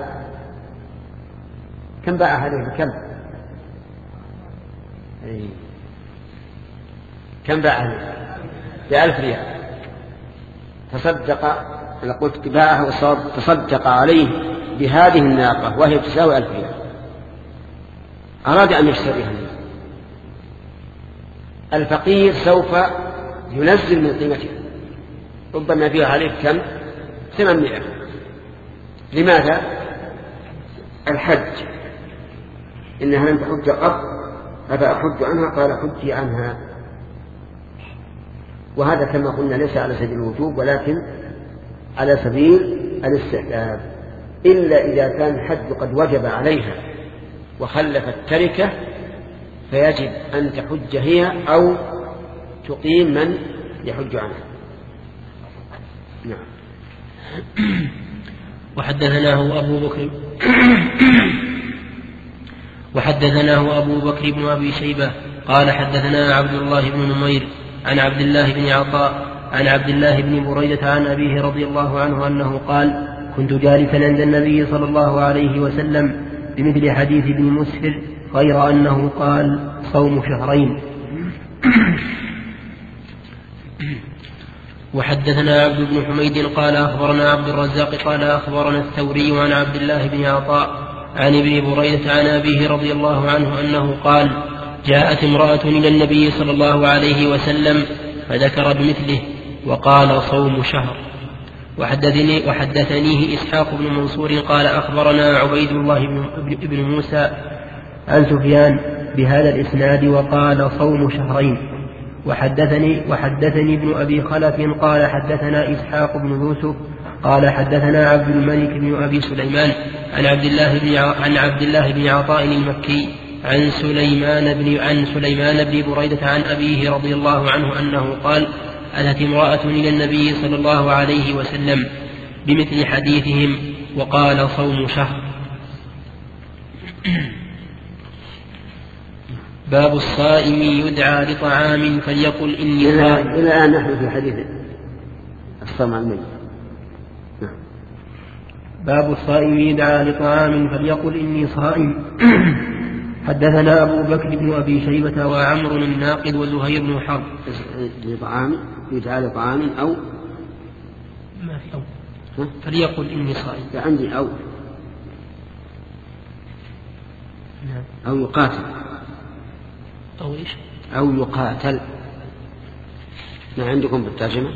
كم باع عليه؟ بكم؟ كم باع عليه؟ ب1000 ريال. تصدق، أنا قلت باعه والصواب تصدق عليه بهذه الناقة وهي تساوي 1000 ريال، أراد أن يشتريها. الفقير سوف ينزل من قيمتها، ربما فيها عليه كم؟ 800. لماذا؟ الحج، إنها لم تحج قط، أفأحج عنها؟ قال حجي عنها. وهذا كما قلنا ليس على سبيل الوجوب ولكن على سبيل الاستحباب، إلا إذا كان الحج قد وجب عليها وخلفت تركة فيجب أن تحج هي أو تقيم من يحج عنها. نعم. وحدثناه أبو بكر بن أبي شيبة قال حدثنا عبد الله بن نمير عن عبد الله بن عطاء عن عبد الله بن بريدة عن أبيه رضي الله عنه أنه قال: كنت جالسا عند النبي صلى الله عليه وسلم بمثل حديث ابن مسفر، غير أنه قال: صوم شهرين. وحدثنا عبد بن حميد قال أخبرنا عبد الرزاق قال أخبرنا الثوري عن عبد الله بن عطاء عن ابن بريدة عن أبيه رضي الله عنه أنه قال: جاءت امرأة إلى النبي صلى الله عليه وسلم فذكر بمثله وقال: صوم شهر. وحدثنيه إسحاق بن منصور قال أخبرنا عبيد الله بن موسى عن سفيان بهذا الإسناد وقال: صوم شهرين. وحدثني ابن أبي خلف قال حدثنا إسحاق بن يوسف قال حدثنا عبد الملك بن أبي سليمان عن عبد الله بن عطاء المكي عن سليمان بن بريدة عن أبيه رضي الله عنه أنه قال: أتت امرأة إلى النبي صلى الله عليه وسلم بمثل حديثهم وقال: صوم شهر. باب الصائم يدعى لطعام فليقل إني صائم. إلى الآن نحن في حديث الصوم عن الميت. باب الصائم يدعى لطعام فليقل إني صائم. حدثنا أبو بكر بن أبي شيبة وعمر الناقد وزهير بن حرب. لطعام يدعى لطعام أو ما في أو فليقل إني صائم. عندي أو أو يقاتل أو إيش؟ أو يقاتل. ما عندكم بالترجمة؟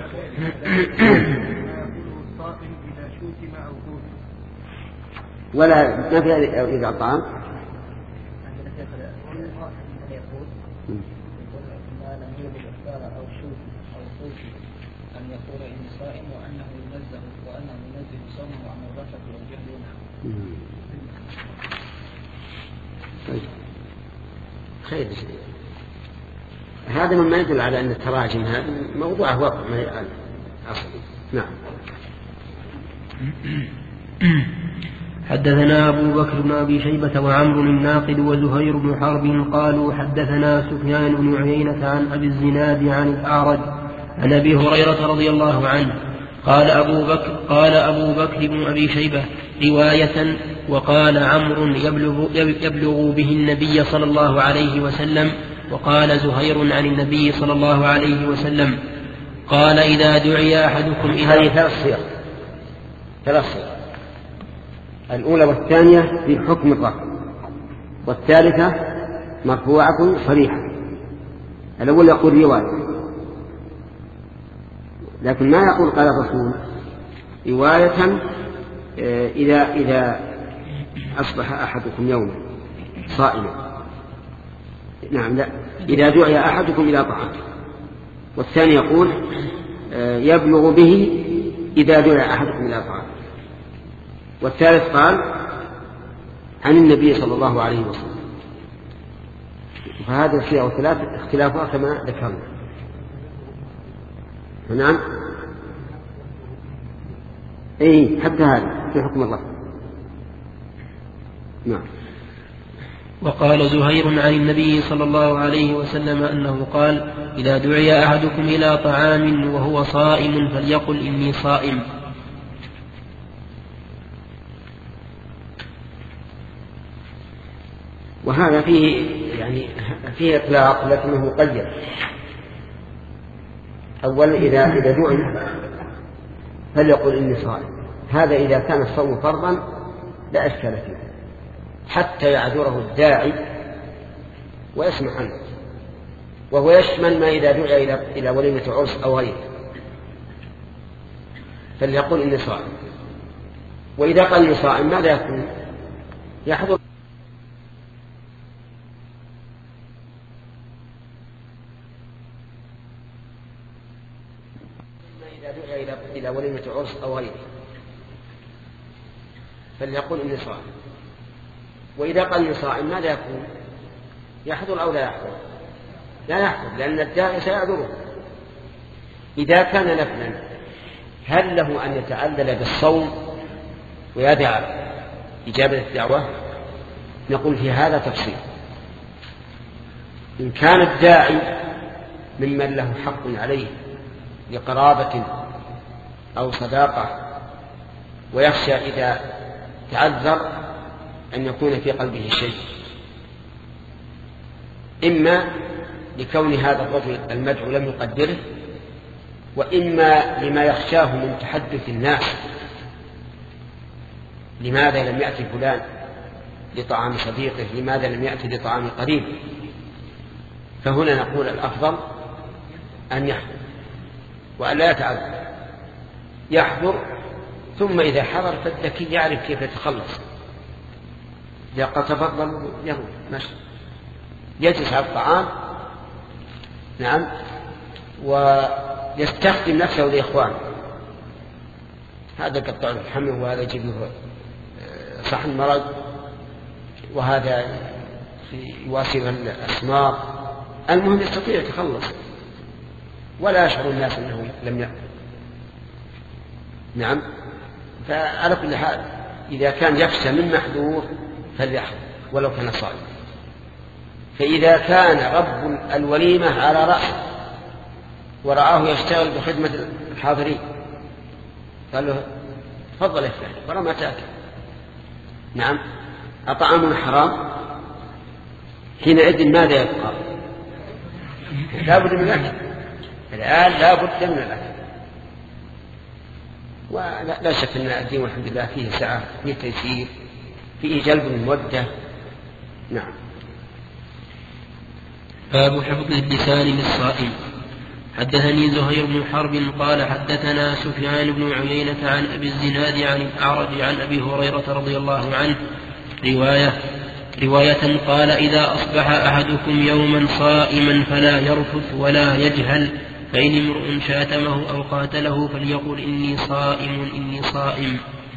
ولا ما في إذا طعام أن يقول إني صائم وأنه ينزه صومه عن الرفث والجهل. طيب خير. هذا مما يدل على أن التراجم هذا موضوعه واقع ما يقال أصلي. نعم. حدثنا أبو بكر بن أبي شيبة وعمر الناقد وزهير بن حرب قالوا حدثنا سفيان بن عيينة عن أبي الزناد عن الأعرج عن أبي هريرة رضي الله عنه قال أبو بكر بن أبي شيبة رواية وقال عمرو يبلغ به النبي صلى الله عليه وسلم وقال زهير عن النبي صلى الله عليه وسلم قال إذا دعي أحدكم إلى هذه ثلاث صيغ. الأولى والثانية في حكم الرفع، والثالثة مرفوعة صريحة. الأول يقول رواية، لكن ما يقول قال الرسول. رواية إذا أصبح أحدكم يوما صائما. نعم، لا، إذا دعي أحدكم إلى طعام. والثاني يقول يبلغ به إذا دعي أحدكم إلى طعام. والثالث قال عن النبي صلى الله عليه وسلم. فهذه الصيغ الثلاث اختلافها كما ذكرنا. نعم، حتى هذا في حكم الله. نعم. وقال زهير عن النبي صلى الله عليه وسلم أنه قال إذا دعي أحدكم إلى طعام وهو صائم فليقل إني صائم. وهذا فيه فيه إطلاق لكنه مقيد. أولا إذا دعي فليقل إني صائم، هذا إذا كان الصوم فرضا لا إشكال فيه حتى يعذره الداعي ويسمح عنه، وهو يشمل ما إذا دعي إلى وليمة عرس أو غيره فليقل إني صائم. وإذا قال إني صائم ماذا يكون؟ يحضر إذا دعي إلى وليمة عرس أو غيره فليقل إني صائم. وإذا قال إني صائم ماذا يكون؟ يحضر أو لا يحضر؟ لا يحضر، لأن الداعي سيعذره. إذا كان نفلا هل له أن يتعلل بالصوم ويدع إجابة الدعوة؟ نقول في هذا تفصيل. إن كان الداعي ممن له حق عليه لقرابة أو صداقة ويخشى إذا تعذر أن يكون في قلبه شيء، إما لكون هذا الرجل المدعو لم يقدره، وإما لما يخشاه من تحدث الناس لماذا لم يأتي فلان لطعام صديقه، لماذا لم يأتي لطعام قريب. فهنا نقول الأفضل أن يحضر وأن لا يتعذر، يحضر ثم إذا حضر فالذكي يعرف كيف يتخلص. إذا قد تفضل يروح ماشي يجلس على الطعام، نعم، ويستخدم نفسه لإخوانه، هذا قطع الحمل وهذا يجيب له صحن مرض وهذا يواصل الأسمار. المهم يستطيع يتخلص ولا يشعر الناس أنه لم يأكل. نعم، فعلى كل حال إذا كان يخشى من محذور فليحضر ولو كان صائم. فإذا كان رب الوليمة على رأسه ورآه يشتغل بخدمة الحاضرين قال له تفضل يا فلان ورا ما تأكل، نعم، أطعام حرام، حينئذ ماذا يبقى؟ لا بد من الأكل، الآن لا بد من الأكل. ولا شك أن الدين والحمد لله فيه سعة، فيه تيسير، فيه جلب المودة. نعم. باب حفظ اللسان للصائم. حدثني زهير بن حرب قال حدثنا سفيان بن عيينة عن أبي الزناد عن الأعرج عن أبي هريرة رضي الله عنه رواية قال إذا أصبح أحدكم يوما صائما فلا يرفث ولا يجهل، فإن امرؤ شاتمه أو قاتله فليقل إني صائم إني صائم.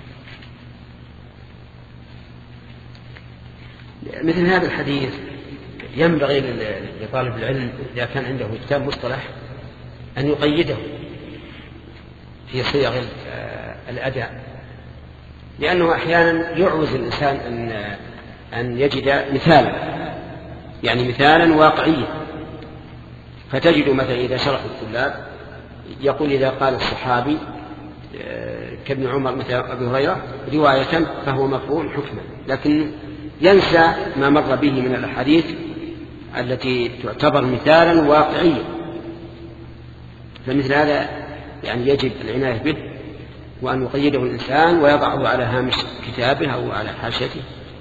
مثل هذا الحديث ينبغي لطالب العلم إذا كان عنده كتاب مصطلح أن يقيده في صيغ الأداء، لأنه أحيانا يعوز الإنسان أن يجد مثالا، يعني مثالا واقعيا. فتجد مثلا إذا شرح الطلاب يقول إذا قال الصحابي كابن عمر مثل أبي هريرة رواية فهو مرفوع حكما، لكن ينسى ما مر به من الأحاديث التي تعتبر مثالا واقعيا. فمثل هذا يعني يجب العناية به وأن يقيده الإنسان ويضعه على هامش كتابه أو على حاشيته.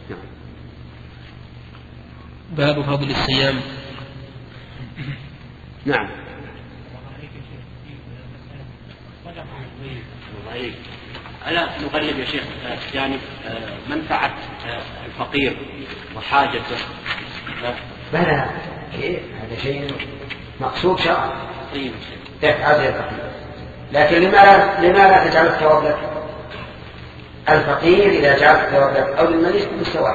باب فضل الصيام. نعم. ألا نغلب يا شيخ جانب منفعة الفقير وحاجته؟ بلى هذا شيء مقصود شرعا. طيب تفعل يا فقير، لكن لماذا تجعل الثواب لك؟ الفقير إذا جعل الثواب لك أو للمريض بالسواء.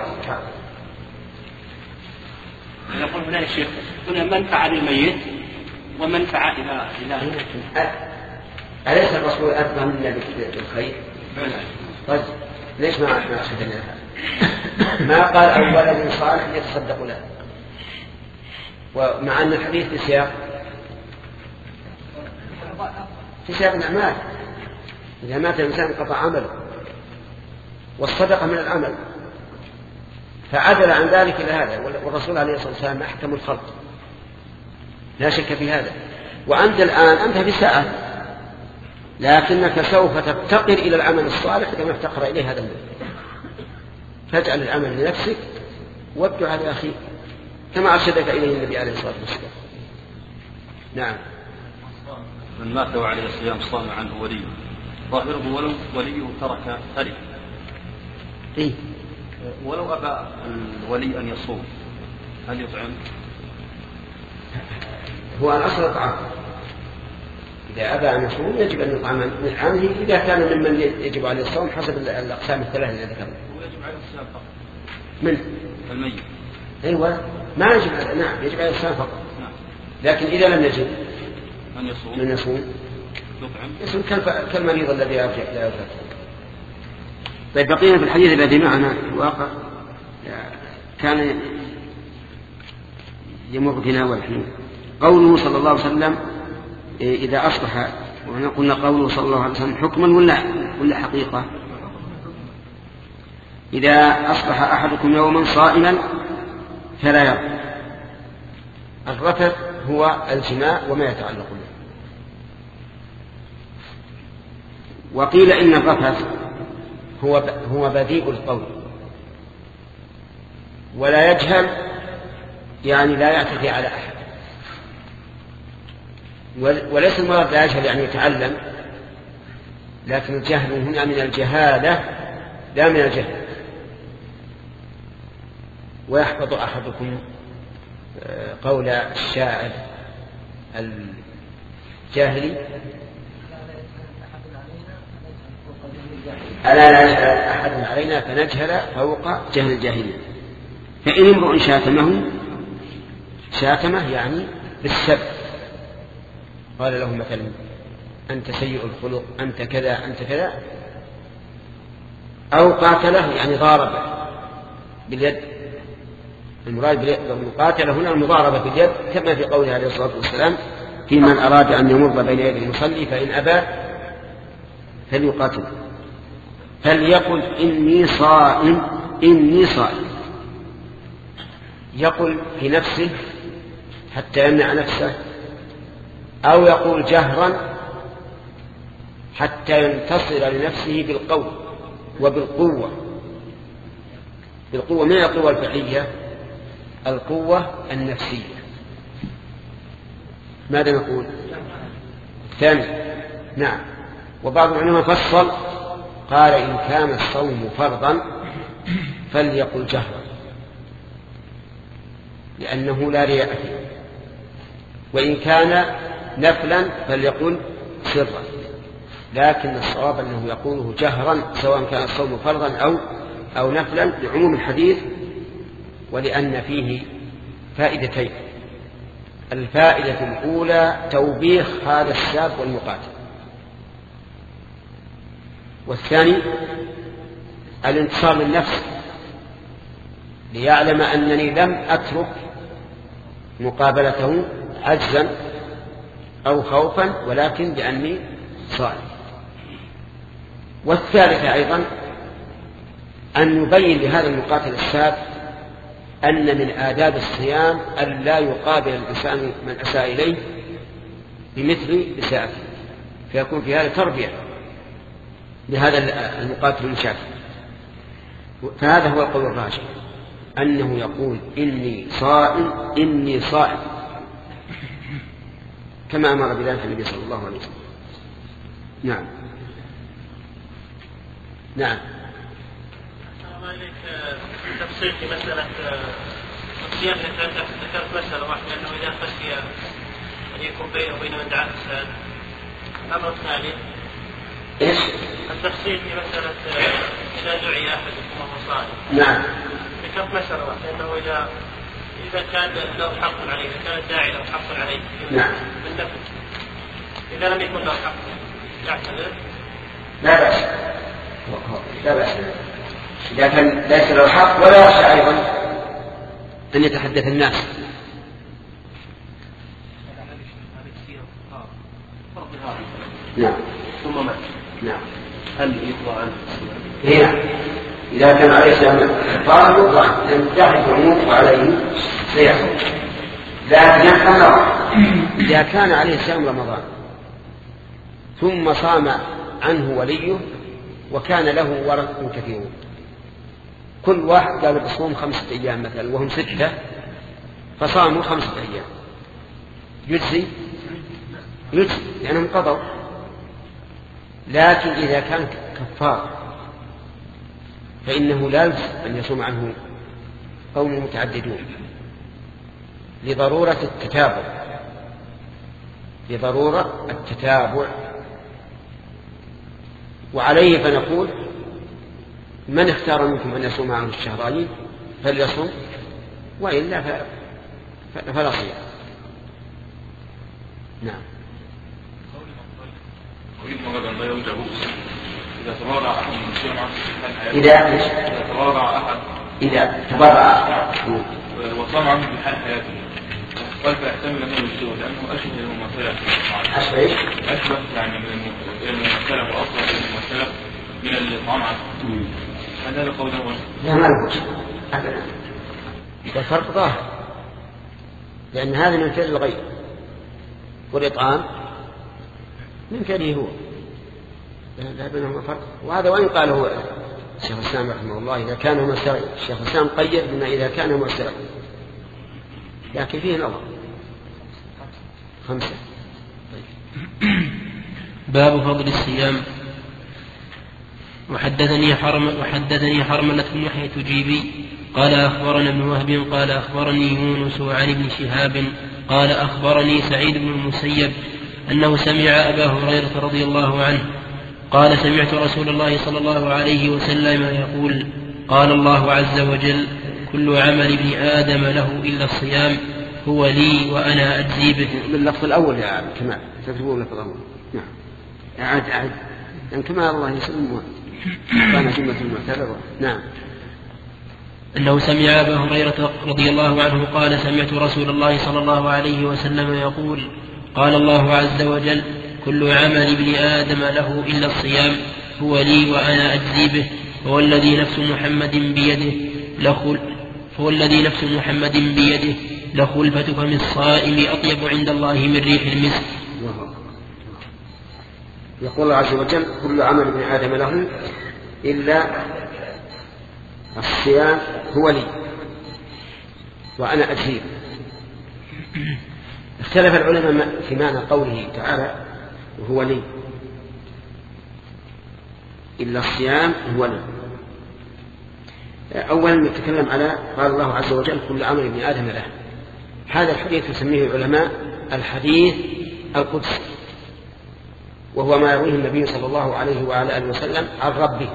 يقول هنا يا شيخ هنا منفعة للميت ومنفعة إلى أليس الرسول أفضل منا بالخير؟ طيب ليش ما أخذنا هذا؟ ما قال أو ولد صالح يتصدق له، ومع أن الحديث في سياق الأعمال. إذا مات الإنسان قطع عمله، والصدقة من العمل، فعدل عن ذلك إلى هذا. والرسول عليه الصلاة والسلام أحكم الخلق لا شك في هذا. وأنت الآن أنت في ساعة، لكنك سوف تفتقر إلى العمل الصالح كما افتقر إليه هذا المال. فاجعل العمل لنفسك وابدع لأخيك كما أرشدك إليه النبي عليه الصلاة والسلام. نعم. من مات وعليه الصيام صام عنه وليه، ظاهره ولو وليه ترك ترك إيه؟ ولو أبى الولي أن يصوم هل يطعم؟ هو الأصل الطعام. إذا أبى أن يصوم يجب أن يطعم من عنه إذا كان ممن يجب عليه الصوم حسب الأقسام الثلاثة التي ذكرنا. ويجب عليه الصيام فقط. من الميت. أيوة ما يجب عليه. نعم يجب عليه الصيام فقط. نعم. لكن إذا لم يجب من يصوم يطعم. يصوم كالمريض الذي لا يرجع. طيب بقينا في الحديث الذي معنا الواقع كان يمر بنا والحين قوله صلى الله عليه وسلم إذا أصبح، وهنا قلنا قوله صلى الله عليه وسلم حكما ولا حقيقة؟ إذا أصبح أحدكم يوما صائما فلا يرفث. الرفث هو الجماع وما يتعلق به. وقيل إن الرفث هو بديء القول ولا يجهل، يعني لا يعتدي على أحد. وليس المراد لا يجهل يعني يتعلم، لكن الجهل هنا من الجهالة لا من الجهل. ويحفظ أحدكم قول الشاعر الجاهلي ألا لا يجهل أحد علينا فنجهل فوق جهل الجاهلين. فإن امرؤ شاتمه يعني بالسب، قال له مثلا أنت سيء الخلق، أنت كذا أنت كذا، أو قاتله يعني ضاربه باليد. المراد بالمقاتلة هنا المضاربة باليد، كما في قوله عليه الصلاة والسلام في من أراد أن يمر بين يدي المصلي فإن أبى فليقاتل، فليقل إني صائم. يقول في نفسه حتى يمنع نفسه، أو يقول جهرا حتى ينتصر لنفسه بالقول وبالقوة. بالقوة من القوة الفعلية، القوة النفسية. ماذا نقول؟ الثاني. نعم. وبعض العلماء فصل قال إن كان الصوم فرضا فليقل جهرا لأنه لا رياء فيه، وإن كان نفلا فليقل سرا، لكن الصواب أنه يقوله جهرا سواء كان الصوم فرضا أو نفلا لعموم الحديث، ولأن فيه فائدتين. الفائدة الأولى توبيخ هذا الشاب والمقاتل، والثاني الانتصار للنفس ليعلم أنني لم أترك مقابلته عجزا أو خوفا، ولكن لأني صائم. والثالثة أيضا أن يبين لهذا المقاتل الشاب أن من آداب الصيام أن لا يقابل الإنسان من أساء إليه بمثل إساءته، فيكون في هذا تربية لهذا المقاتل المشاكل. فهذا هو القول الراجح، أنه يقول إني صائم كما أمر بذلك النبي صلى الله عليه وسلم. نعم. نعم. الله إليك تفصيل في مسألة الصيام. ذكرت مسألة واحدة أنه إذا خشي أن يكون بينه وبين من دعا فساد. الأمر الثاني إيش؟ التفصيل في مسألة إذا دعي أحدكم وهو صائم. نعم. ذكرت مسألة واحدة أنه إذا كان له حق عليه، إذا كان الداعي له حق عليه نعم. بالنفس، إذا لم يكن له حق يعتذر. لا بأس. لا بأس. إذا كان ليس له حق ولا يخشى أيضا أن يتحدث الناس. نعم. ثم مات. نعم. هل يقضى عنه؟ هنا إذا كان عليه صيام كفارة يقضى عنه، لأن تحت يموت وعليه صيام. لكن إذا كان عليه صيام رمضان ثم صام عنه وليه وكان له ورث كثيرون، كل واحد قال بصوم 5 أيام مثلا وهم 6 فصاموا 5 أيام، يجزي لأنهم قضوا. لكن إذا كان كفار فإنه لا يجوز أن يصوم عنه قوم متعددون لضرورة التتابع. وعليه فنقول من اختار منكم أن يصوم عنه الشهرين فليصوم، وإلا فلا صيام. نعم. إذا تبرع وصام عنه في حال حياته قال فيحتمل أنه يجوز لأنه أشبه المماثلة أشبه يعني من المماثلة وأصلا من المماثلة من الطعام عنه. هذا قوله لا ما له أبدا. الفرق ظاهر لأن هذا من فعل الغير والإطعام من فعله هو، لا بينهما فرق. وهذا وإن قال هو الشيخ الإسلام رحمه الله إذا كان هو مستغل، الشيخ الإسلام قيد بما إذا كان هو مستغل، لكن فيه نظر. 5. باب فضل الصيام. وحدثني حرملة بن يحيى التجيبي قال أخبرنا ابن وهب قال أخبرني يونس عن ابن شهاب قال أخبرني سعيد بن المسيب أنه سمع أبا هريرة رضي الله عنه قال سمعت رسول الله صلى الله عليه وسلم يقول قال الله عز وجل كل عمل ابن آدم له إلا الصيام هو لي وأنا أجزي به. باللفظ الأول يا كمال تكتبون اللفظ الأول. نعم. أعد يعني كمال الله يسلم كان جملة المعتبرة. نعم. أنه سمع أبا هريرة رضي الله عنه قال سمعت رسول الله صلى الله عليه وسلم يقول قال الله عز وجل كل عمل ابن آدم له إلا الصيام هو لي وأنا أجزي به فوالذي نفس محمد بيده لخلفة فم الصائم أطيب عند الله من ريح المسك. يقول الله عز وجل كل عمل ابن آدم له إلا الصيام هو لي وأنا أجزي. اختلف العلماء في معنى قوله تعالى وهو لي، إلا الصيام هو لي. أولا نتكلم على قال الله عز وجل كل عمل ابن آدم له. هذا الحديث يسميه العلماء الحديث القدسي، وهو ما يرويه النبي صلى الله عليه وعلى آله وسلم عن ربه.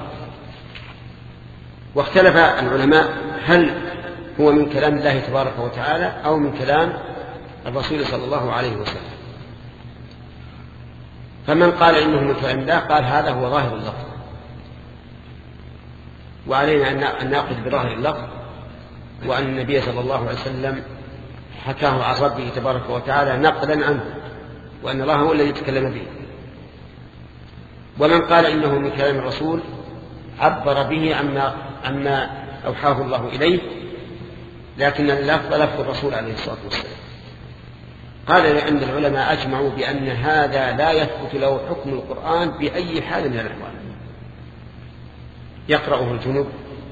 واختلف العلماء هل هو من كلام الله تبارك وتعالى أو من كلام الرسول صلى الله عليه وسلم. فمن قال إنه من كلام الله قال هذا هو ظاهر اللفظ، وعلينا أن نأخذ بظاهر اللفظ، وأن النبي صلى الله عليه وسلم حكاه عن ربه تبارك وتعالى نقلا عنه، وأن الله هو الذي يتكلم به. ومن قال إنه من كلام الرسول عبر به عما أوحاه الله إليه، لكن اللفظ لفظ الرسول عليه الصلاة والسلام. قال لأن العلماء أجمعوا بأن هذا لا يثبت له حكم القرآن بأي حال من الأحوال. يقرأه الجنوب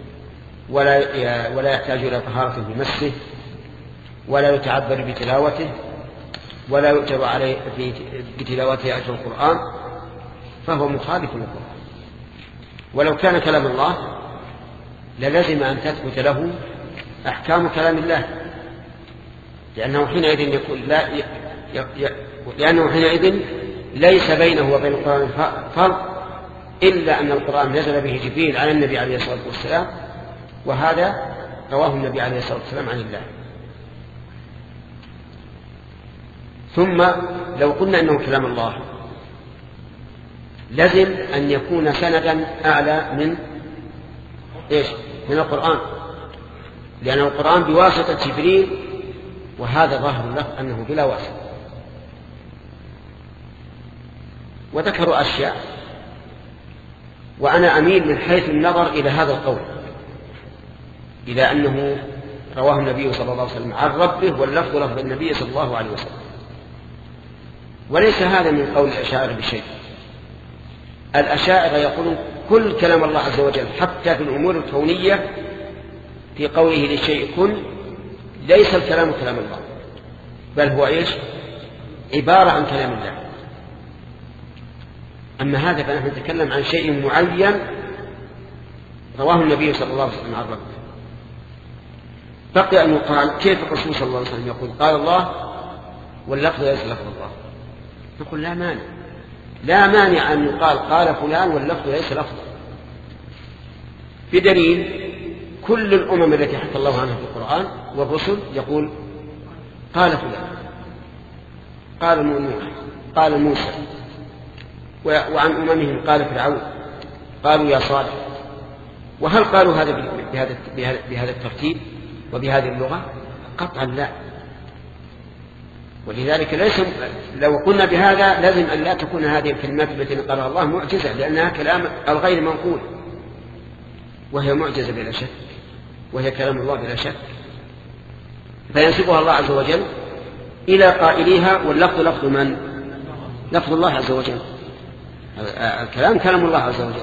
ولا يحتاج إلى طهارة بمسه، ولا يتعبر بتلاوته، ولا يؤجر عليه بتلاوته أجر القرآن، فهو مخالف للقرآن. ولو كان كلام الله للزم أن تثبت له أحكام كلام الله، لأنه حينئذ ليس بينه وبين القرآن فرق، إلا أن القرآن نزل به جبريل على النبي عليه الصلاة والسلام، وهذا رواه النبي عليه الصلاة والسلام عن الله. ثم لو قلنا أنه كلام الله لازم أن يكون سندا أعلى من القرآن، لأن القرآن بواسطة جبريل، وهذا ظاهر له أنه بلا واسطة. وذكروا أشياء، وأنا أميل من حيث النظر إلى هذا القول، إلى أنه رواه النبي صلى الله عليه وسلم عن ربه، واللفظ لفظ النبي صلى الله عليه وسلم، وليس هذا من قول الأشاعرة بشيء. الأشاعرة يقولون كل كلام الله عز وجل حتى في الأمور الكونية في قوله للشيء كن ليس الكلام كلام الله، بل هو عبارة عن كلام الله. أما هذا فنحن نتكلم عن شيء معين رواه النبي صلى الله عليه وسلم عن ربه. بقي أن يقال كيف الرسول صلى الله عليه وسلم يقول قال الله واللفظ ليس لفظ الله؟ نقول لا مانع أن يقال قال فلان واللفظ ليس لفظا، بدليل كل الأمم التي حكى الله عنها في القرآن والرسل يقول قال فلان، قال نوح، قال موسى، وعن أممهم قال فرعون، قالوا يا صالح. وهل قالوا هذا بهذا الترتيب وبهذه اللغة؟ قطعا لا. ولذلك لو قلنا بهذا لازم أن لا تكون هذه الكلمات التي قالها الله معجزة، لأنها كلام الغير منقول، وهي معجزة بلا شك، وهي كلام الله بلا شك، فينسبها الله عز وجل إلى قائليها، واللفظ لفظ من؟ لفظ الله عز وجل. الكلام كلام الله عز وجل،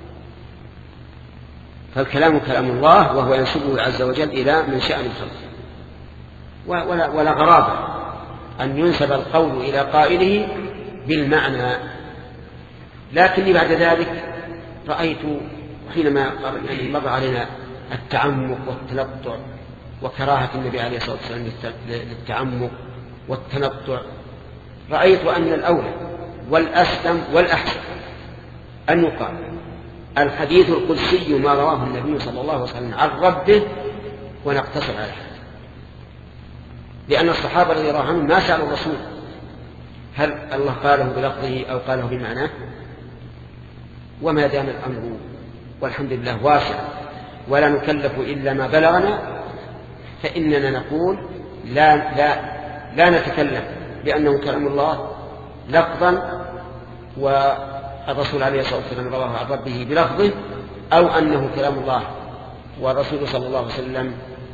فالكلام كلام الله، وهو ينسبه عز وجل إلى من شأن الخلق. ولا غرابة أن ينسب القول إلى قائله بالمعنى. لكني بعد ذلك رأيت حينما مر علينا التعمق والتنطع وكراهة النبي عليه الصلاة والسلام للتعمق والتنطع، رأيت أن الأولى والأسلم والأحسن أن يقال الحديث القدسي ما رواه النبي صلى الله عليه وسلم عن ربه، ونقتصر على هذا، لأن الصحابة الذين رواه عنه ما سألوا الرسول هل الله قاله بلفظه أو قاله بمعناه. وما دام الأمر والحمد لله واسع ولا نكلف إلا ما بلغنا، فإننا نقول لا نتكلم بأنه كلام الله لفظا والرسول عليه الصلاة والسلام رواه عن ربه بلفظه، أو أنه كلام الله والرسول صلى الله عليه وسلم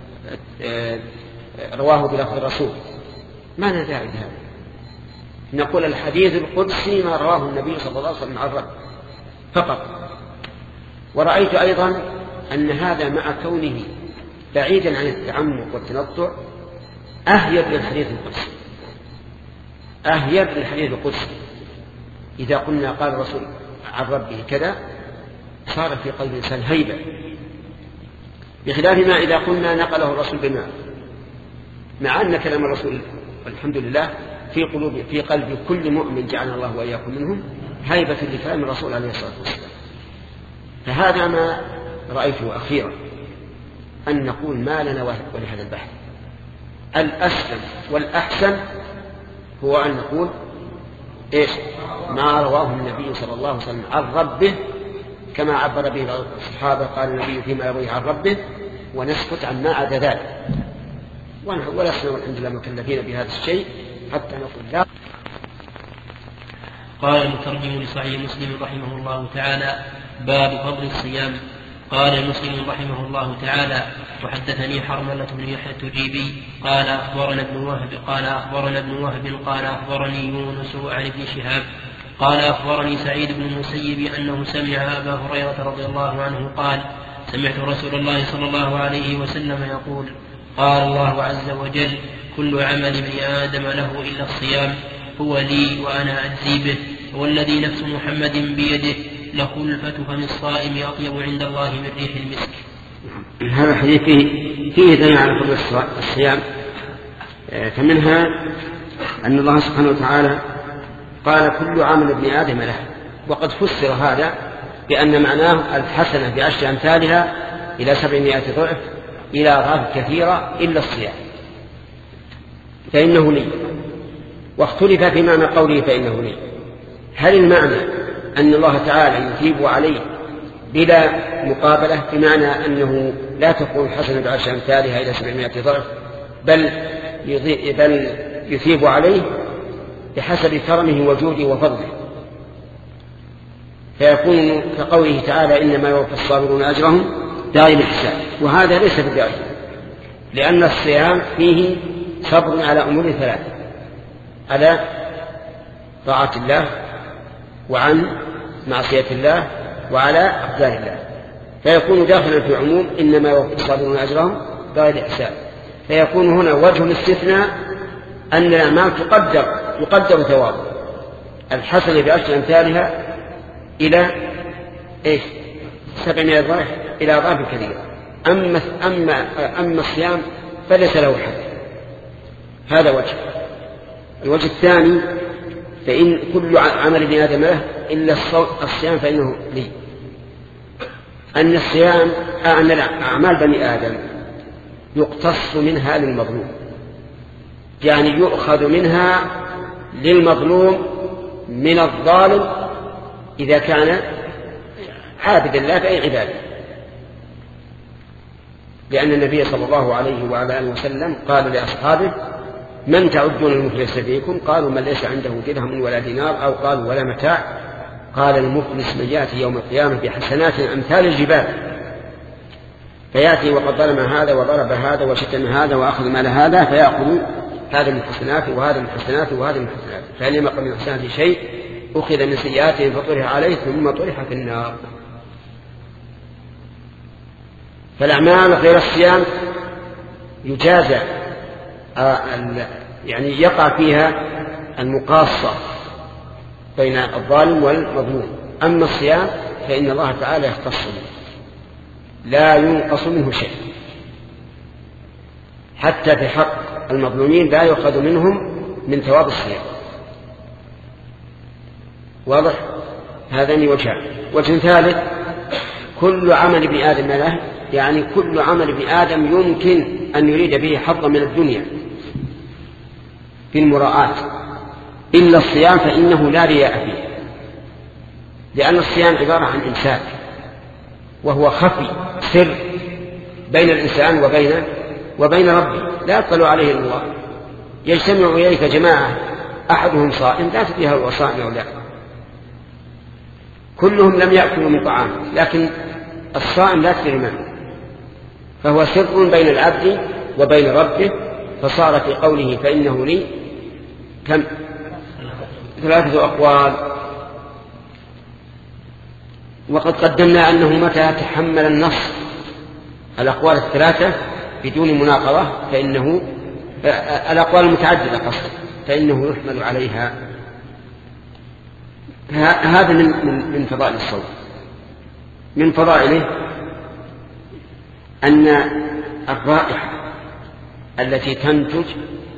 رواه بلفظ الرسول. ما لنا داعي لهذا، نقول الحديث القدسي ما رواه النبي صلى الله عليه وسلم عن ربه فقط. ورأيت أيضا أن هذا مع كونه بعيدا عن التعمق والتنطع أهيب للحديث القدسي، أهيب للحديث القدسي. إذا قلنا قال الرسول عن ربه كذا صار في قلب الإنسان هيبة، بخلاف ما إذا قلنا نقله الرسول بما، مع أن كلام الرسول والحمد لله في قلب كل مؤمن جعلنا الله وإياكم منهم هيبة لكلام الرسول عليه الصلاة والسلام. فهذا ما رأيته أخيرا، أن نقول ما لنا ولهذا البحث. الأسلم والأحسن هو أن نقول ما رواه النبي صلى الله عليه وسلم عن ربه كما عبر به الصحابة، قال النبي فيما يرويه عن ربه، ونسكت عن ما عدا ذلك، ولسنا والحمد لله مكلفين بهذا الشيء حتى نقول لا. قال المترجم لصحيح مسلم رحمه الله تعالى: باب فضل الصيام. قال مسلم رحمه الله تعالى: وحدثني حرملة بن يحيى التجيبي قال أخبرنا ابن وهب قال أخبرني يونس عن ابن شهاب قال أخبرني سعيد بن المسيب أنه سمع أبا هريرة رضي الله عنه قال: سمعت رسول الله صلى الله عليه وسلم يقول: قال الله عز وجل: كل عمل ابن آدم له إلا الصيام هو لي وأنا أجزي به، والذي نفس محمد بيده لخلفة فم الصائم أطيب عند الله من ريح المسك. هذا الحديث فيه دليل على فضل الصيام. فمنها أن الله سبحانه وتعالى قال كل عمل ابن آدم له، وقد فسر هذا بأن معناه الحسنة بعشر أمثالها إلى 700 ضعف إلى أضعاف كثيرة إلا الصيام فإنه لي. واختلف في معنى قوله فإنه لي، هل المعنى أن الله تعالى يثيب عليه بلا مقابلة بمعنى أنه لا تكون حسنة بعشر أمثالها إلى 700 ضعف، بل يثيب عليه بحسب كرمه وجوده وفضله، فيكون كقوله تعالى إنما يوفى الصابرون أجرهم بغير حساب. وهذا ليس بداعي، لأن الصيام فيه صبر على أمور ثلاثة: على طاعة الله، وعن معصية الله، وعلى أقدار الله، فيكون داخلا في عموم إنما يوفى الصابرون أجرهم بغير حساب. فيكون هنا وجه الاستثناء أن الأعمال يقدر ثواب الحسنة بعشر أمثالها إلى 700 ضعف إلى أضعاف كثيرة. أما الصيام فليس له حد. هذا وجه. الوجه الثاني: فإن كل عمل ابن آدم له إلا الصيام فإنه لي. أن الصيام أن أعمال بني آدم يقتص منها للمظلوم، يعني يؤخذ منها للمظلوم من الظالم إذا كان عابدا لا بأي عبادة، لأن النبي صلى الله عليه وعلى آله وسلم قال لأصحابه: من تعدون المفلس فيكم؟ قالوا: من ليس عنده درهم ولا دينار، أو قالوا: ولا متاع. قال: المفلس من يأتي يوم القيامة بحسنات أمثال الجبال، فيأتي وقد ظلم هذا وضرب هذا وشتم هذا وأخذ مال هذا، فيأخذ هذا من حسناته وهذا من حسناته وهذا من حسناته، فإن لم يقم من حسناته شيء أخذ من سيئاته فطرح عليه ثم طرح في النار. فالأعمال غير الصيام يجازى يعني يقع فيها المقاصة بين الظالم والمظلوم. أما الصيام فإن الله تعالى يختص به، لا ينقص منه شيء، حتى في حق المظلومين لا يؤخذ منهم من ثواب الصيام. واضح؟ هذان وجهان. وجه ثالث: كل عمل ابن آدم له، يعني كل عمل ابن آدم يمكن أن يريد به حظا من الدنيا في المراءات إلا الصيام فإنه لا رياء فيه، لأن الصيام عبارة عن إمساك، وهو خفي سر بين الإنسان وبين ربه، لا يطلع عليه الله. يجتمع إليك جماعة أحدهم صائم لا تدري هل هو صائم أو لا، كلهم لم يأكلوا من طعام، لكن الصائم لا تدري منه، فهو سر بين العبد وبين ربه. فصار في قوله فإنه لي كم؟ 3 أقوال. وقد قدمنا أنه متى تحمل النص الأقوال 3 بدون مناقضة فإنه الأقوال المتعددة قصد فإنه يحمل عليها. هذا من فضائل الصوم. من فضائله أن الرائحة التي تنتج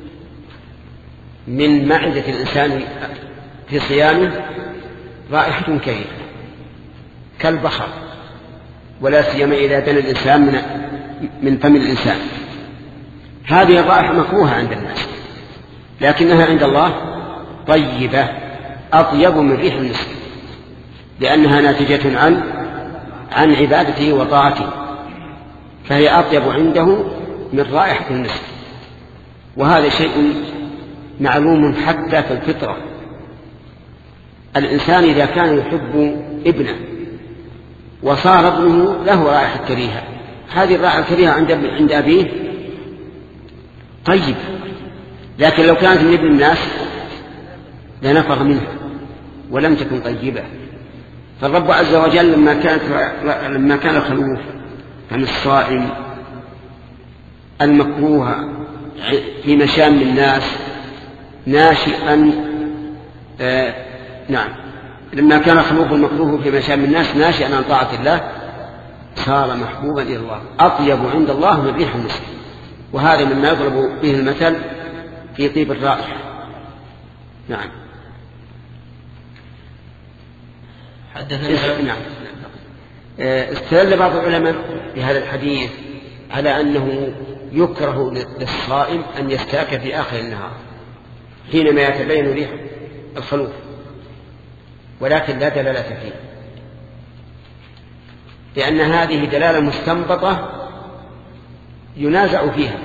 من معدة الإنسان في صيامه رائحة كريهة كالبخر، ولا سيما إذا دنا الإنسان من فم الإنسان. هذه الرائحة مكروهة عند الناس، لكنها عند الله طيبة أطيب من ريح المسك، لأنها ناتجة عن عبادته وطاعته، فهي أطيب عنده من رائحة المسك. وهذا شيء معلوم حتى في الفطرة. الإنسان إذا كان يحب ابنه وصار ابنه له رائحة كريهة، هذه الرائحة الكريهة عند أبيه طيب، لكن لو كانت من ابن الناس لنفر منها ولم تكن طيبة. فالرب عز وجل لما كان الخلوف عن الصائم المكروه في مشام الناس ناشئا لما كان خلوف المكروه في مشام الناس ناشئا عن طاعة الله صار محبوبا إلى الله، أطيب عند الله من ريح المسك، وهذا مما يضرب به المثل في طيب الرائحة. نعم. حدثنا. نعم. استدل بعض العلماء بهذا الحديث على أنه يكره للصائم أن يستاك في آخر النهار حينما يتبين ريح الخلوف، ولكن لا دلالة فيه، لأن هذه دلالة مستنبطة ينازع فيها،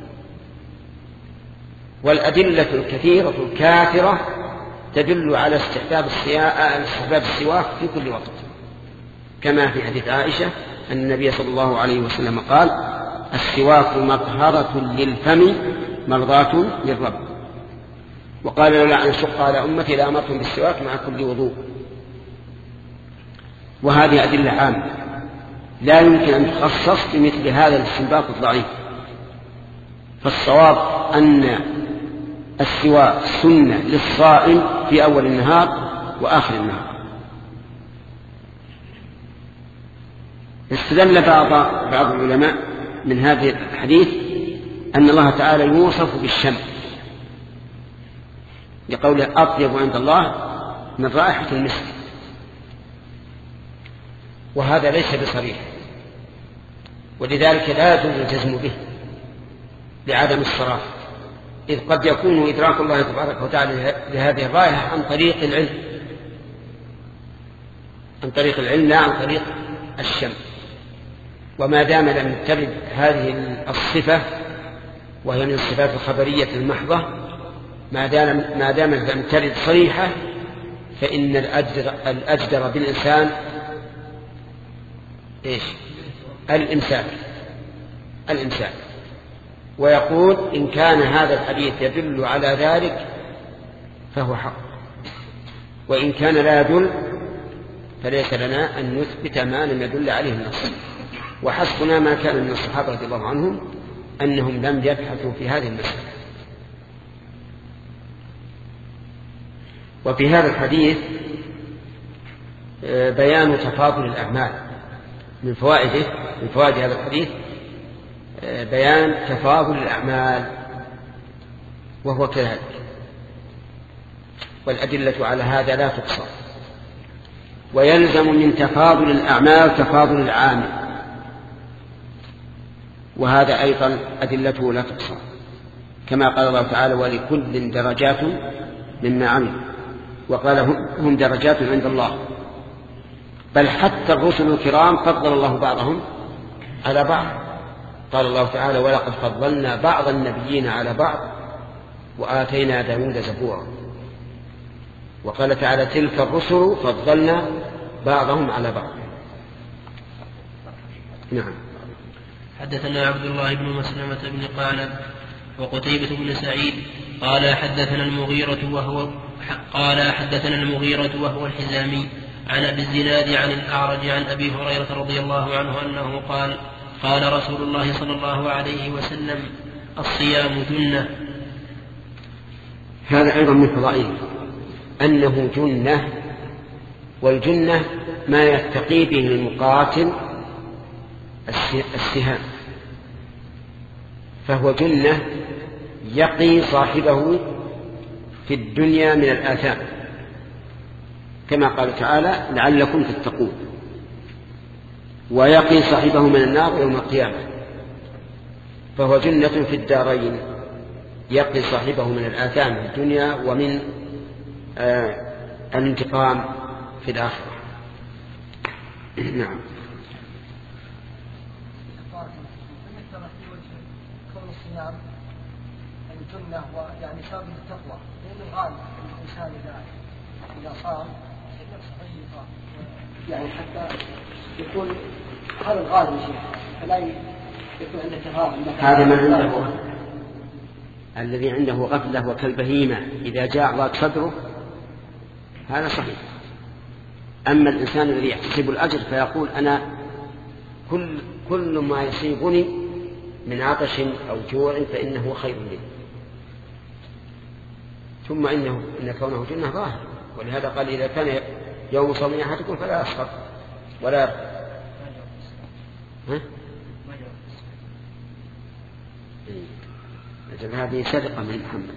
والأدلة الكثيرة الكافرة تدل على استحباب السواك في كل وقت، كما في حديث عائشة أن النبي صلى الله عليه وسلم قال: السواك مطهرة للفم مرضاة للرب. وقال: لولا أن أشق على أمتي لأمرتهم بالسواك مع كل وضوء. وهذه أدلة عامة لا يمكن أن تخصص بمثل هذا الاستنباط الضعيف، فالصواب أن السواك سنة للصائم في أول النهار وآخر النهار. استدل بعض العلماء من هذا الحديث أن الله تعالى يوصف بالشم، لقوله: أطيب عند الله من رائحة المسك، وهذا ليس بصريح، ولذلك لا يجوز الجزم به لعدم الصراحة، إذ قد يكون إدراك الله تبارك وتعالى لهذه الرائحة عن طريق العلم لا عن طريق الشم. وما دام لم ترد هذه الصفة، وهي من الصفات الخبرية المحضة، ما دام لم ترد صريحة، فإن الأجدر بالإنسان الإمساك. ويقول: إن كان هذا الحديث يدل على ذلك فهو حق، وإن كان لا يدل فليس لنا أن نثبت ما لم يدل عليه النص. وحسبنا ما كان من الصحابة رضي الله عنهم أنهم لم يبحثوا في هذه المسألة. وفي هذا الحديث بيان تفاضل الأعمال. من فوائد هذا الحديث بيان تفاضل الأعمال، وهو كذلك، والأدلة على هذا لا تقصى. ويلزم من تفاضل الأعمال تفاضل العامل، وهذا أيضا أدلته لا تقصى، كما قال الله تعالى: ولكل درجات مما عمل، وقال: هم درجات عند الله. بل حتى الرسل الكرام فضل الله بعضهم على بعض، قال الله تعالى: ولقد فضلنا بعض النبيين على بعض وآتينا داود زبورا. وقال تعالى: تلك الرسل فضلنا بعضهم على بعض. نعم. حدثنا عبد الله بن مسلمة بن قعنب وقتيبة بن سعيد قال حدثنا المغيرة وهو الحزامي عن أبي الزناد عن الأعرج عن أبي هريرة رضي الله عنه أنه قال: قال رسول الله صلى الله عليه وسلم: الصيام جنة. هذا أيضا من فضائله أنه جنة، والجنة ما يتقي به المقاتل السهام، فهو جنة يقي صاحبه في الدنيا من الآثام، كما قال تعالى: لعلكم تتقون. ويقي صاحبه من النار يوم القيامة، فهو جنة في الدارين، يقي صاحبه من الآثام في الدنيا ومن الانتقام في الآخرة. نعم. كون الصيام الجنة ويعني سبب التقوى، لأن الغالب الإنسان إذا صام نفسه ضيقة، يعني حتى يكون هذا الغالب شيء، فلا يكون عنده تفاهم. هذا من عنده الذي عنده غفلة وكالبهيمة إذا جاء ضاق صدره، هذا صحيح. أما الإنسان الذي يحتسب الأجر فيقول: أنا كل ما يصيبني من عطش أو جوع فإنه خير لي. ثم إن كونه جنة ظاهر، ولهذا قال: إذا كان يوم صوم أحدكم فلا يسخر ولا هذه سرقة من محمد.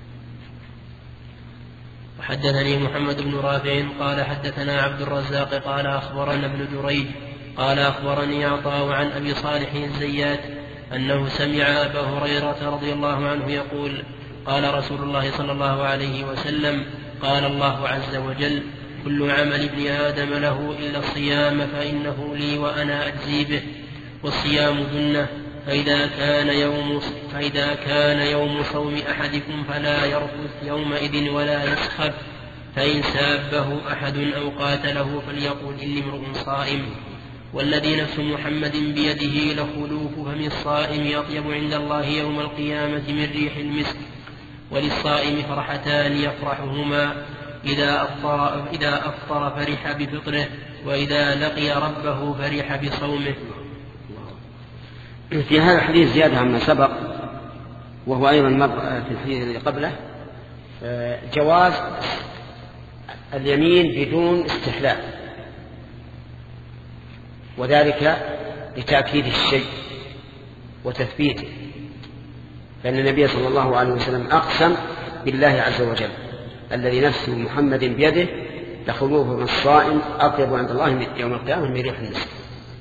وحدثني محمد بن رافع قال حدثنا عبد الرزاق قال أخبرنا ابن جريج قال أخبرني عطاء عن أبي صالح الزيات أنه سمع أبا هريرة رضي الله عنه يقول قال رسول الله صلى الله عليه وسلم قال الله عز وجل كل عمل ابن آدم له إلا الصيام فإنه لي وأنا أجزي به والصيام جنة فإذا كان يوم صوم أحدكم فلا يرفث يومئذ ولا يسخب فإن سابه أحد أو قاتله فليقول إني امرؤ صائم والذي نفس محمد بيده لخلوف فم الصائم أطيب عند الله يوم القيامة من ريح المسك وللصائم فرحتان يفرحهما إذا أفطر فرح بفطره وإذا لقي ربه فرح بصومه. في هذا الحديث زيادة عما سبق وهو أيضا مر في الحديث الذي قبله جواز اليمين بدون استحلال وذلك لتأكيد الشيء وتثبيته فإن النبي صلى الله عليه وسلم أقسم بالله عز وجل الذي نفس محمد بيده لخلوف من الصائم أطيب عند الله يوم القيامة من ريح المسك.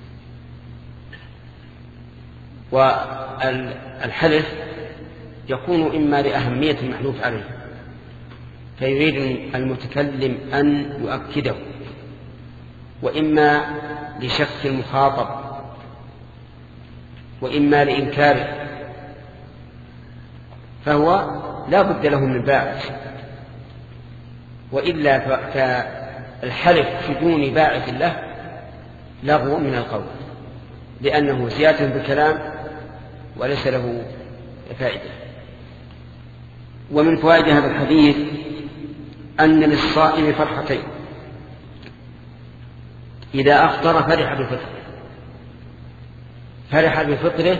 والحلف يكون إما لأهمية المحلوف عليه فيريد المتكلم أن يؤكده وإما لشك المخاطب وإما لإنكاره فهو لا بد له من باعث وإلا فالحلف بدون باعث له لغو من القول لأنه زيادة بالكلام وليس له فائدة. ومن فوائد هذا الحديث أن للصائم فرحتين إذا أفطر فرح بفطره فرح بفطره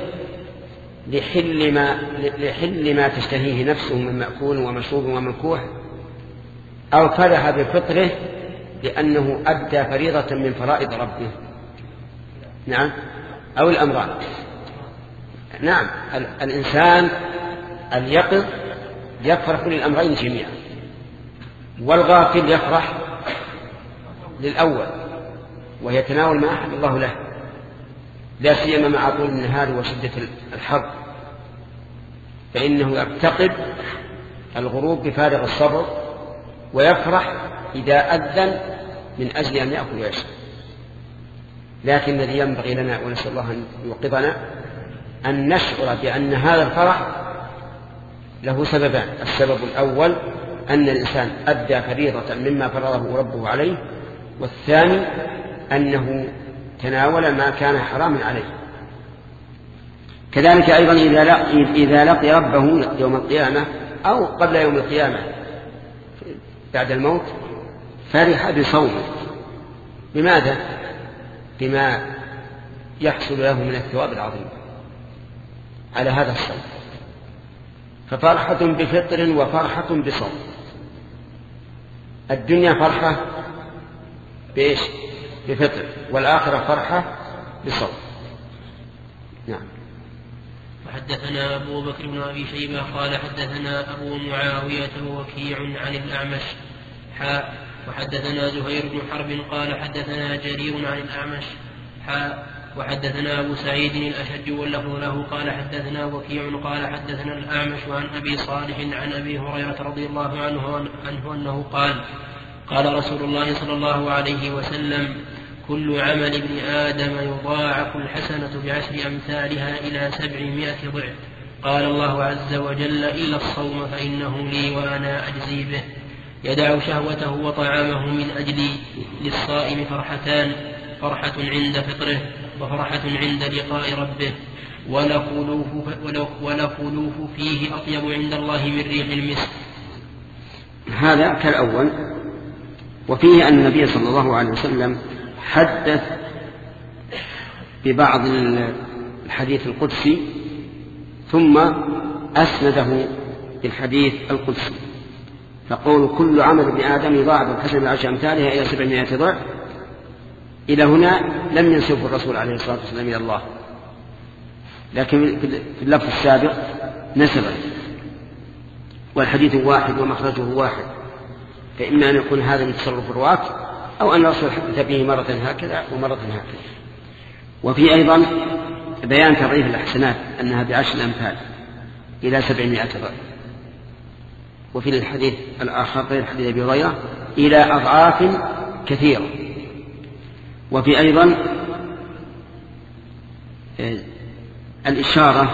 لحل ما تشتهيه نفسه من مأكول ومشروب ومنكوح أو فرح بفطره لأنه أدى فريضة من فرائض ربه. نعم أو الأمران. نعم الإنسان اليقظ يفرح للأمرين جميعا والغافل يفرح للأول ويتناول ما أحب الله له لا سيما مع طول النهار وشدة الحر فإنه يرتقب الغروب بفارغ الصبر ويفرح إذا أذن من أجل أن يأكل ويشرب. لكن الذي ينبغي لنا ونسأل الله أن يوقظنا أن نشعر بأن هذا الفرح له سببان. السبب الأول أن الإنسان أدى فريضة مما فرضه ربه عليه والثاني أنه تناول ما كان حراما عليه. كذلك أيضا إذا لقي ربه يوم القيامة أو قبل يوم القيامة بعد الموت فرح بصومه. بماذا؟ بما يحصل له من الثواب العظيم على هذا الصوم. ففرحة بفطر وفرحة بصوم. الدنيا فرحة بإيش؟ بفطر والآخرة فرحة بصوم. نعم. وحدثنا أبو بكر بن أبي شيبة قال حدثنا أبو معاوية وكيع عن الأعمش وحدثنا زهير بن حرب قال حدثنا جرير عن الأعمش وحدثنا أبو سعيد الأشج واللفظ له قال حدثنا وكيع قال حدثنا الأعمش عن أبي صالح عن أبي هريرة رضي الله عنه أنه قال رسول الله صلى الله عليه وسلم كل عمل ابن آدم يضاعف الحسنة بعشر أمثالها إلى 700 ضعف. قال الله عز وجل إلا الصوم فإنه لي وأنا أجزي به. يدع شهوته وطعامه من أجلي. للصائم فرحتان فرحة عند فطره وفرحة عند لقاء ربه ولخلوف فيه أطيب عند الله من ريح المسك. هذا كالأول. وفيه أن النبي صلى الله عليه وسلم حدث ببعض الحديث القدسي ثم أسنده بالحديث القدسي فقول كل عمل ابن آدم يضاعف الحسنة بعشر أمثالها إلى 700 ضعف إلى هنا لم ينسبه الرسول عليه الصلاة والسلام إلى الله، لكن في اللفظ السابق نسبه، والحديث واحد ومخرجه واحد، فإما أن يكون هذا من تصرف الرواة أو أن الرسول حدث به مرة هكذا ومرة هكذا. وفي أيضا بيان تضعيف الحسنات أنها ب10 أمثال إلى 700 ضعف. وفي الحديث الآخر غير حديث أبي هريرة إلى أضعاف كثيرة. وفي أيضا الإشارة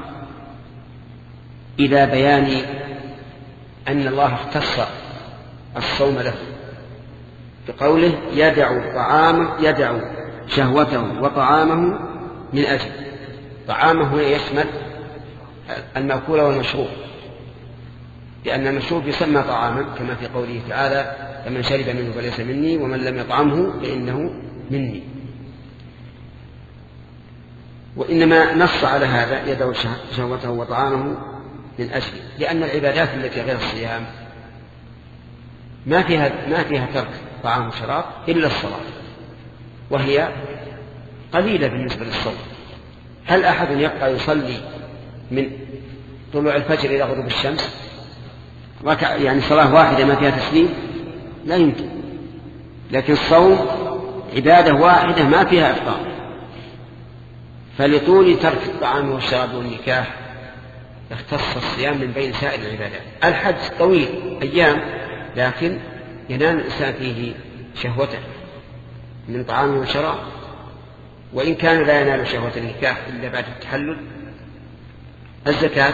إلى بيان أن الله اختص الصوم له بقوله يدع شهوته وطعامه من أجل. طعامه يشمل المأكول والمشروب، لأن المشروب يسمى طعاما كما في قوله تعالى فمن شرب منه فليس مني ومن لم يطعمه فإنه مني. وإنما نص على هذا يدع شهوته وطعامه من أجل، لأن العبادات التي غير الصيام ما فيها ترك طعام وشراب إلا الصلاة، وهي قليلة بالنسبة للصوم. هل أحد يبقى يصلي من طلوع الفجر إلى غروب الشمس يعني صلاة واحدة ما فيها تسليم؟ لا يمكن. لكن الصوم عبادة واحدة ما فيها إفطار، فلطول ترك الطعام والشراب والنكاح اختص الصيام من بين سائر العبادات. الحج طويل أيام، لكن ينال الإنسان فيه شهوته من طعام وشراب، وإن كان لا ينال شهوة النكاح إلا بعد التحلل. الزكاة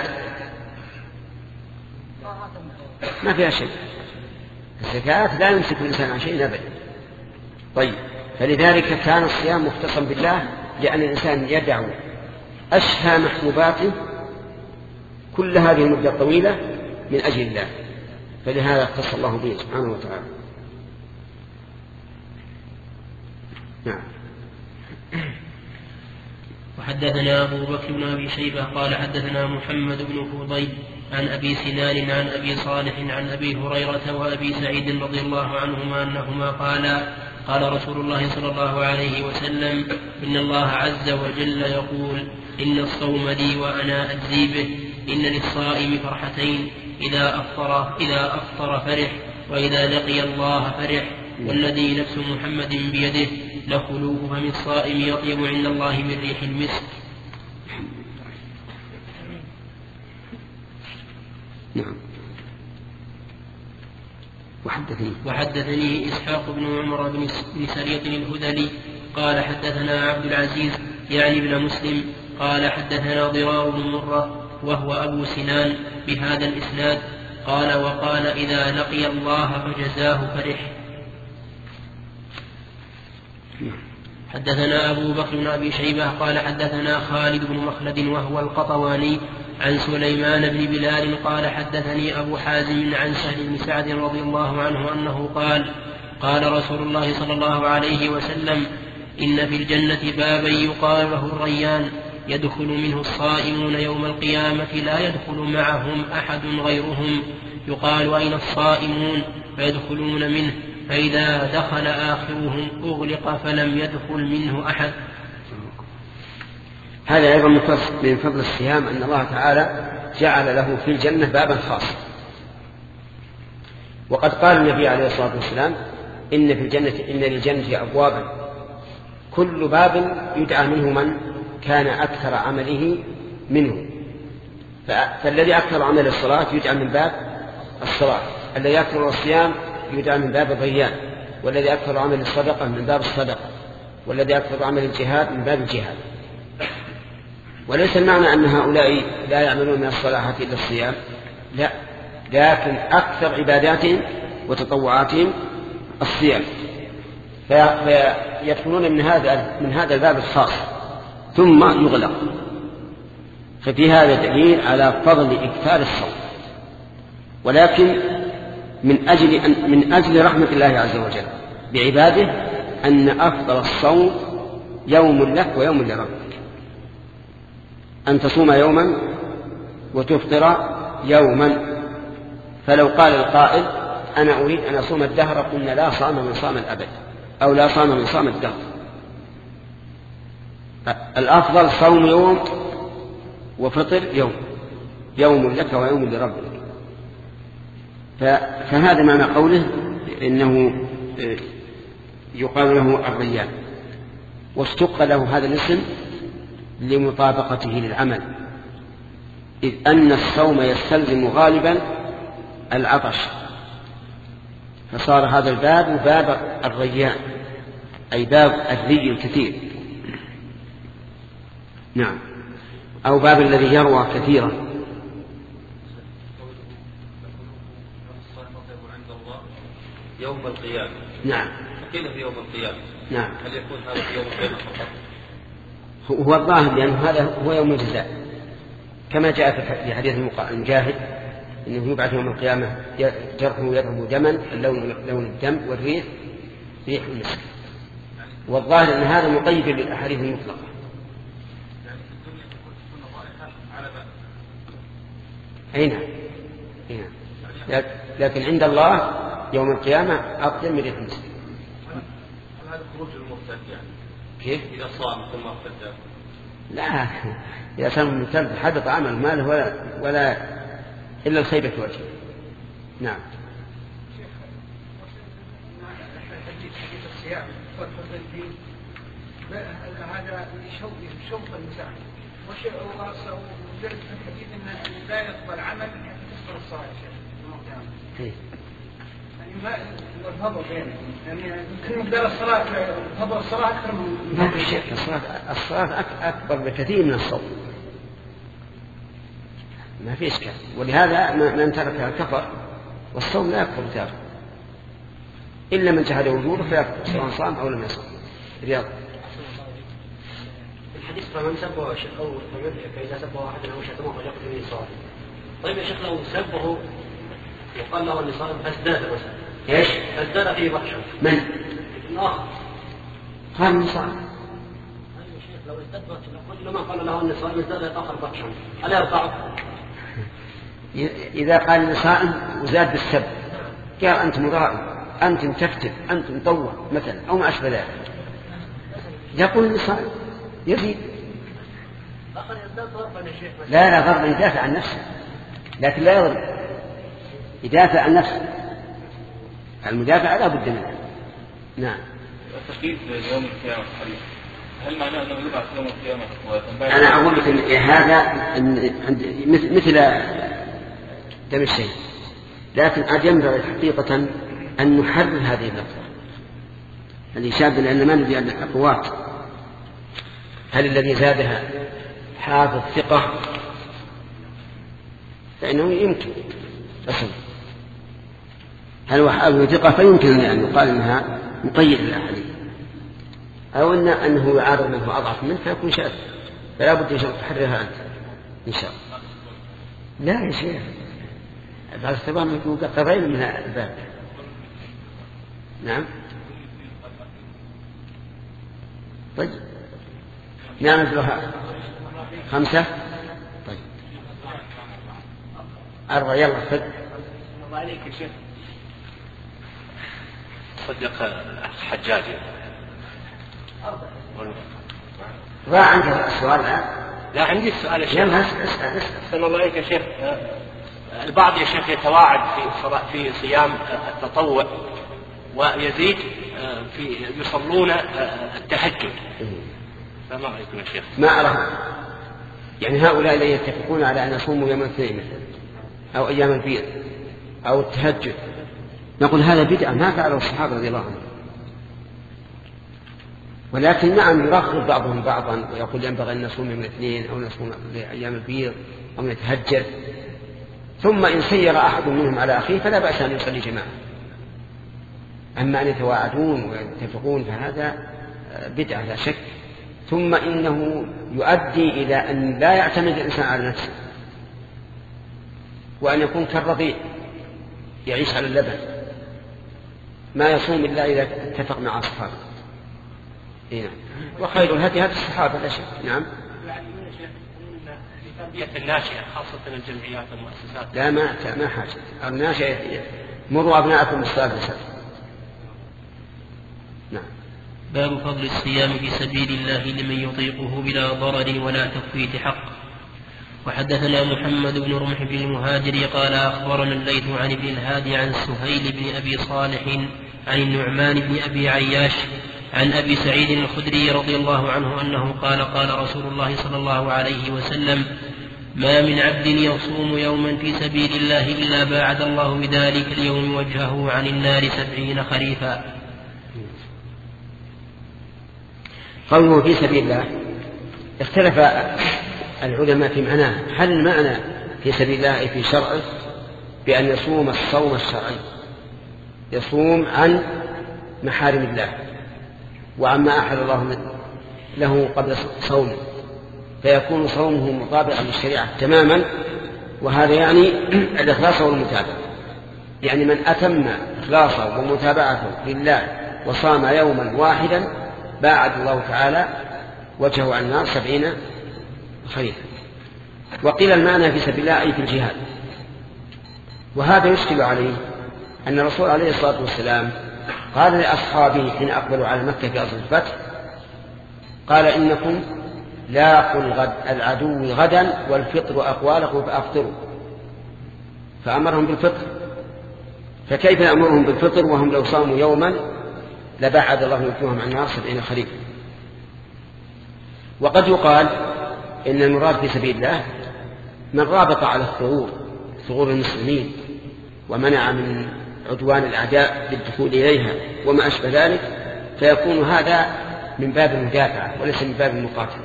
ما فيها شيء، الزكاة لا يمسك الإنسان عن شيء أبدا. طيب، فلذلك كان الصيام مختصا بالله، لأن الإنسان يدع أشهى محبوباته كل هذه المدة الطويلة من أجل الله، فلهذا اختص الله به سبحانه وتعالى. نعم. وحدثنا أبو بكر بن أبي شيبة قال حدثنا محمد بن فضيل عن أبي سنان عن أبي صالح عن أبي هريرة وأبي سعيد رضي الله عنهما أنهما قال رسول الله صلى الله عليه وسلم إن الله عز وجل يقول إن الصوم لي وأنا أجزي به، إن للصائم فرحتين إذا أفطر فرح وإذا لقي الله فرح، والذي نفس محمد بيده لخلوف فم الصائم يطيب عند الله من ريح المسك. نعم. وحدثني إسحاق بن عمر بن سريط الهذلي قال حدثنا عبد العزيز يعني بن مسلم قال حدثنا ضرار بن مرة وهو أبو سنان بهذا الإسناد قال وقال إذا لقي الله فجزاه فرح. حدثنا أبو بكر بن أبي شيبة قال حدثنا خالد بن مخلد وهو القطواني عن سليمان بن بلال قال حدثني أبو حازم عن سهل بن سعد رضي الله عنه أنه قال رسول الله صلى الله عليه وسلم إن في الجنة بابا يقال له الريان يدخل منه الصائمون يوم القيامة لا يدخل معهم أحد غيرهم، يقال أين الصائمون فيدخلون منه، فإذا دخل آخرهم أغلق فلم يدخل منه أحد. هذا أيضا من فضل الصيام أن الله تعالى جعل له في الجنة بابا خاص. وقد قال النبي عليه الصلاة والسلام إن للجنة أبوابا كل باب يدعى منه من كان أكثر عمله منه، فالذي أكثر عمل الصلاة يدعى من باب الصلاة، الذي أكثر الصيام يدعى من باب الريان، والذي أكثر عمل الصدقة من باب الصدقة، والذي أكثر عمل الجهاد من باب الجهاد. وليس المعنى أن هؤلاء لا يعملون من الصلاحات إلا الصيام، لا، لكن أكثر عباداتهم وتطوعاتهم الصيام، فيدخلون من هذا الباب الخاص ثم يغلق. ففي هذا دليل على فضل إكثار الصوم، ولكن من أجل رحمة الله عز وجل بعباده أن أفضل الصوم يوم لك ويوم لربك، أن تصوم يوما وتفطر يوما، فلو قال القائل أنا أريد أن أصوم الدهر قلنا لا صام من صام الأبد أو لا صام من صام الدهر. الأفضل صوم يوم وفطر يوم، يوم لك ويوم لربك. فهذا معنى قوله إنه يقال له الريان، واشتق له هذا الاسم لمطابقته للعمل، إذ أن الصوم يستلزم غالبا العطش، فصار هذا الباب باب الريان، أي باب الري الكثير. نعم، أو باب الذي يروى كثيرا. يوم القيامة. نعم. قيل في يوم القيامة. نعم. هل يكون هذا في يوم القيامة فقط؟ هو الظاهر لأنه هذا هو يوم الجزاء، كما جاء في حديث المجاهد إنه يبعث يوم القيامة جرحه يذهب دما، اللون لون الدم والريح ريح المسك. والظاهر أن هذا مقيد بالأحاديث المطلقة. أي نعم. لكن عند الله يوم القيامة أقدم من ريح المسك. هذا خروج المرتد يعني كيف؟ إذا صام ثم ارتد. لا، إذا صام المرتد حدث عمل ماله ولا إلا الخيبة وجهه. نعم. حديث الصيام هذا شوق النساء، وجدت في الحديث أن لا يقبل عمل حتى تفطر الصلاة يا شيخ. يعني ما الفضل يعني يمكن مقدار الصلاة، فضل الصلاة أكثر من ما في شك. الصلاة أكبر بكثير من الصوم، ما في إشكال. ولهذا من تركها كفر، والصوم لا يكفر تارك إلا من جحد وجوده فيكفر سواء صام أو لم يصم. رياض الحديث فمن سبه شيخ أو فإذا سبه أحد أو شتمه فليقتل به صائم. طيب يا شيخ لو سبه وقال له أني صائم فازداد مثلا، ايش؟ فازداد فيه بطشا. من؟ الآخر قال اني صائم. طيب يا شيخ لو ازداد بطشا، كل ما قال له أني صائم ازداد الآخر بطشا، ألا يرفعه؟ إذا قال اني صائم وزاد بالسب، قال أنت مرائي، أنت متفتت، أنت مطوع مثلا أو ما أشبه ذلك، يقول اني صائم يزيد. لا غرض يدافع عن نفسه، لكن لا يضرب، يدافع عن نفسه. المدافع لا بد منه. نعم. التشريف يوم القيامة هل معناه أنه يبعث يوم القيامة؟ أنا أقول لك هذا مثل دم الشيء، لكن عاد ينبغي حقيقة أن نحرر هذه اللفظة الإشابة، لأن ما ندري أن الأقوات هل الذي زادها حافظ ثقة، فإنه يمكن أصل هل هو حافظ ثقة فيمكن أن يقال إنها مقيد للأحاديث، أو أنه يعارض من هو أضعف منه فيكون شاذ، فلا بد أن تحررها أنت إن شاء الله. لا يا شيخ، بعض السباب يكون قرين من الباب. نعم. طيب نعملها 5. طيب 4. يلا خذ. الله عليك يا شيخ. صدق الحجاج. ضاع عندك السؤال. لا عندي السؤال يا شيخ. يلا اسأل. أحسن الله عليك يا شيخ. البعض يا شيخ يتواعد في صيام التطوع ويزيد يصلون التهجد، فما رأيكم يا شيخ؟ ما أرى يعني هؤلاء الذين يتفقون على أن يصوموا يوم الاثنين مثلا أو أيام البيض أو التهجد، نقول هذا بدعة ما فعله الصحابة رضي الله عنهم، ولكن نعم يرغب بعضهم بعضا ويقول ينبغي أن نصوم يوم الاثنين أو نصوم أيام البيض أو نتهجد، ثم إن سير أحد منهم على أخيه فلا بأس أن يصلي جماعة. أما أن يتواعدون ويتفقون فهذا بدعة لا شك، ثم إنه يؤدي إلى أن لا يعتمد الإنسان على نفسه، وأن يكون كالرضيع يعيش على اللبن ما يصوم إلا إذا اتفق مع أصحابه. وخير الهدي هدي الصحابة لا شك. نعم. تربية الناشئة خاصة الجمعيات والمؤسسات. لا ما حاجة. الناشئة مروا أبناءكم بالصلاة والسلام. نعم. باب فضل الصيام في سبيل الله لمن يطيقه بلا ضرر ولا تفويت حق. وحدثنا محمد بن رمح بن المهاجر قال أخبرنا الليث عن ابن الهادي عن سهيل بن أبي صالح عن النعمان بن أبي عياش عن أبي سعيد الخدري رضي الله عنه أنه قال قال رسول الله صلى الله عليه وسلم: ما من عبد يصوم يوما في سبيل الله إلا باعد الله بذلك اليوم وجهه عن النار 70 خريفا. قوله في سبيل الله اختلف العلماء في معناه. هل المعنى في سبيل الله في شرعه بأن يصوم الصوم الشرعي، يصوم عن محارم الله وعما أحل الله له قبل صومه، فيكون صومه مطابقا للشريعة تماما، وهذا يعني الإخلاص والمتابعة. يعني من أتم إخلاصه ومتابعته لله وصام يوما واحدا باعد الله تعالى وجهه عن النار 70 خريفا. وقيل المعنى في سبيل الله أي في الجهاد. وهذا يشكل عليه أن الرسول عليه الصلاة والسلام قال لأصحابه حين أقبلوا على مكة في أصل الفتح، قال: إنكم لاقوا العدو غدا والفطر أقوالكم فأفطروا، فأمرهم بالفطر. فكيف يأمرهم بالفطر وهم لو صاموا يوما لبعد الله وجوههم عن النار 70 خريفا. وقد يقال إن المراد في سبيل الله من رابط على ثغور المسلمين ومنع من عدوان الأعداء بالدخول إليها وما أشبه ذلك، فيكون هذا من باب المدافعة وليس من باب المقاتلة.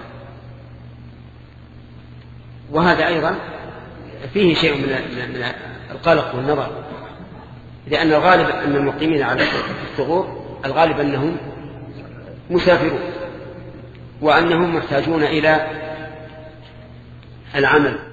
وهذا أيضا فيه شيء من القلق والنظر، لأن الغالب أن المقيمين على الثغور الغالب أنهم مسافرون وأنهم محتاجون إلى العمل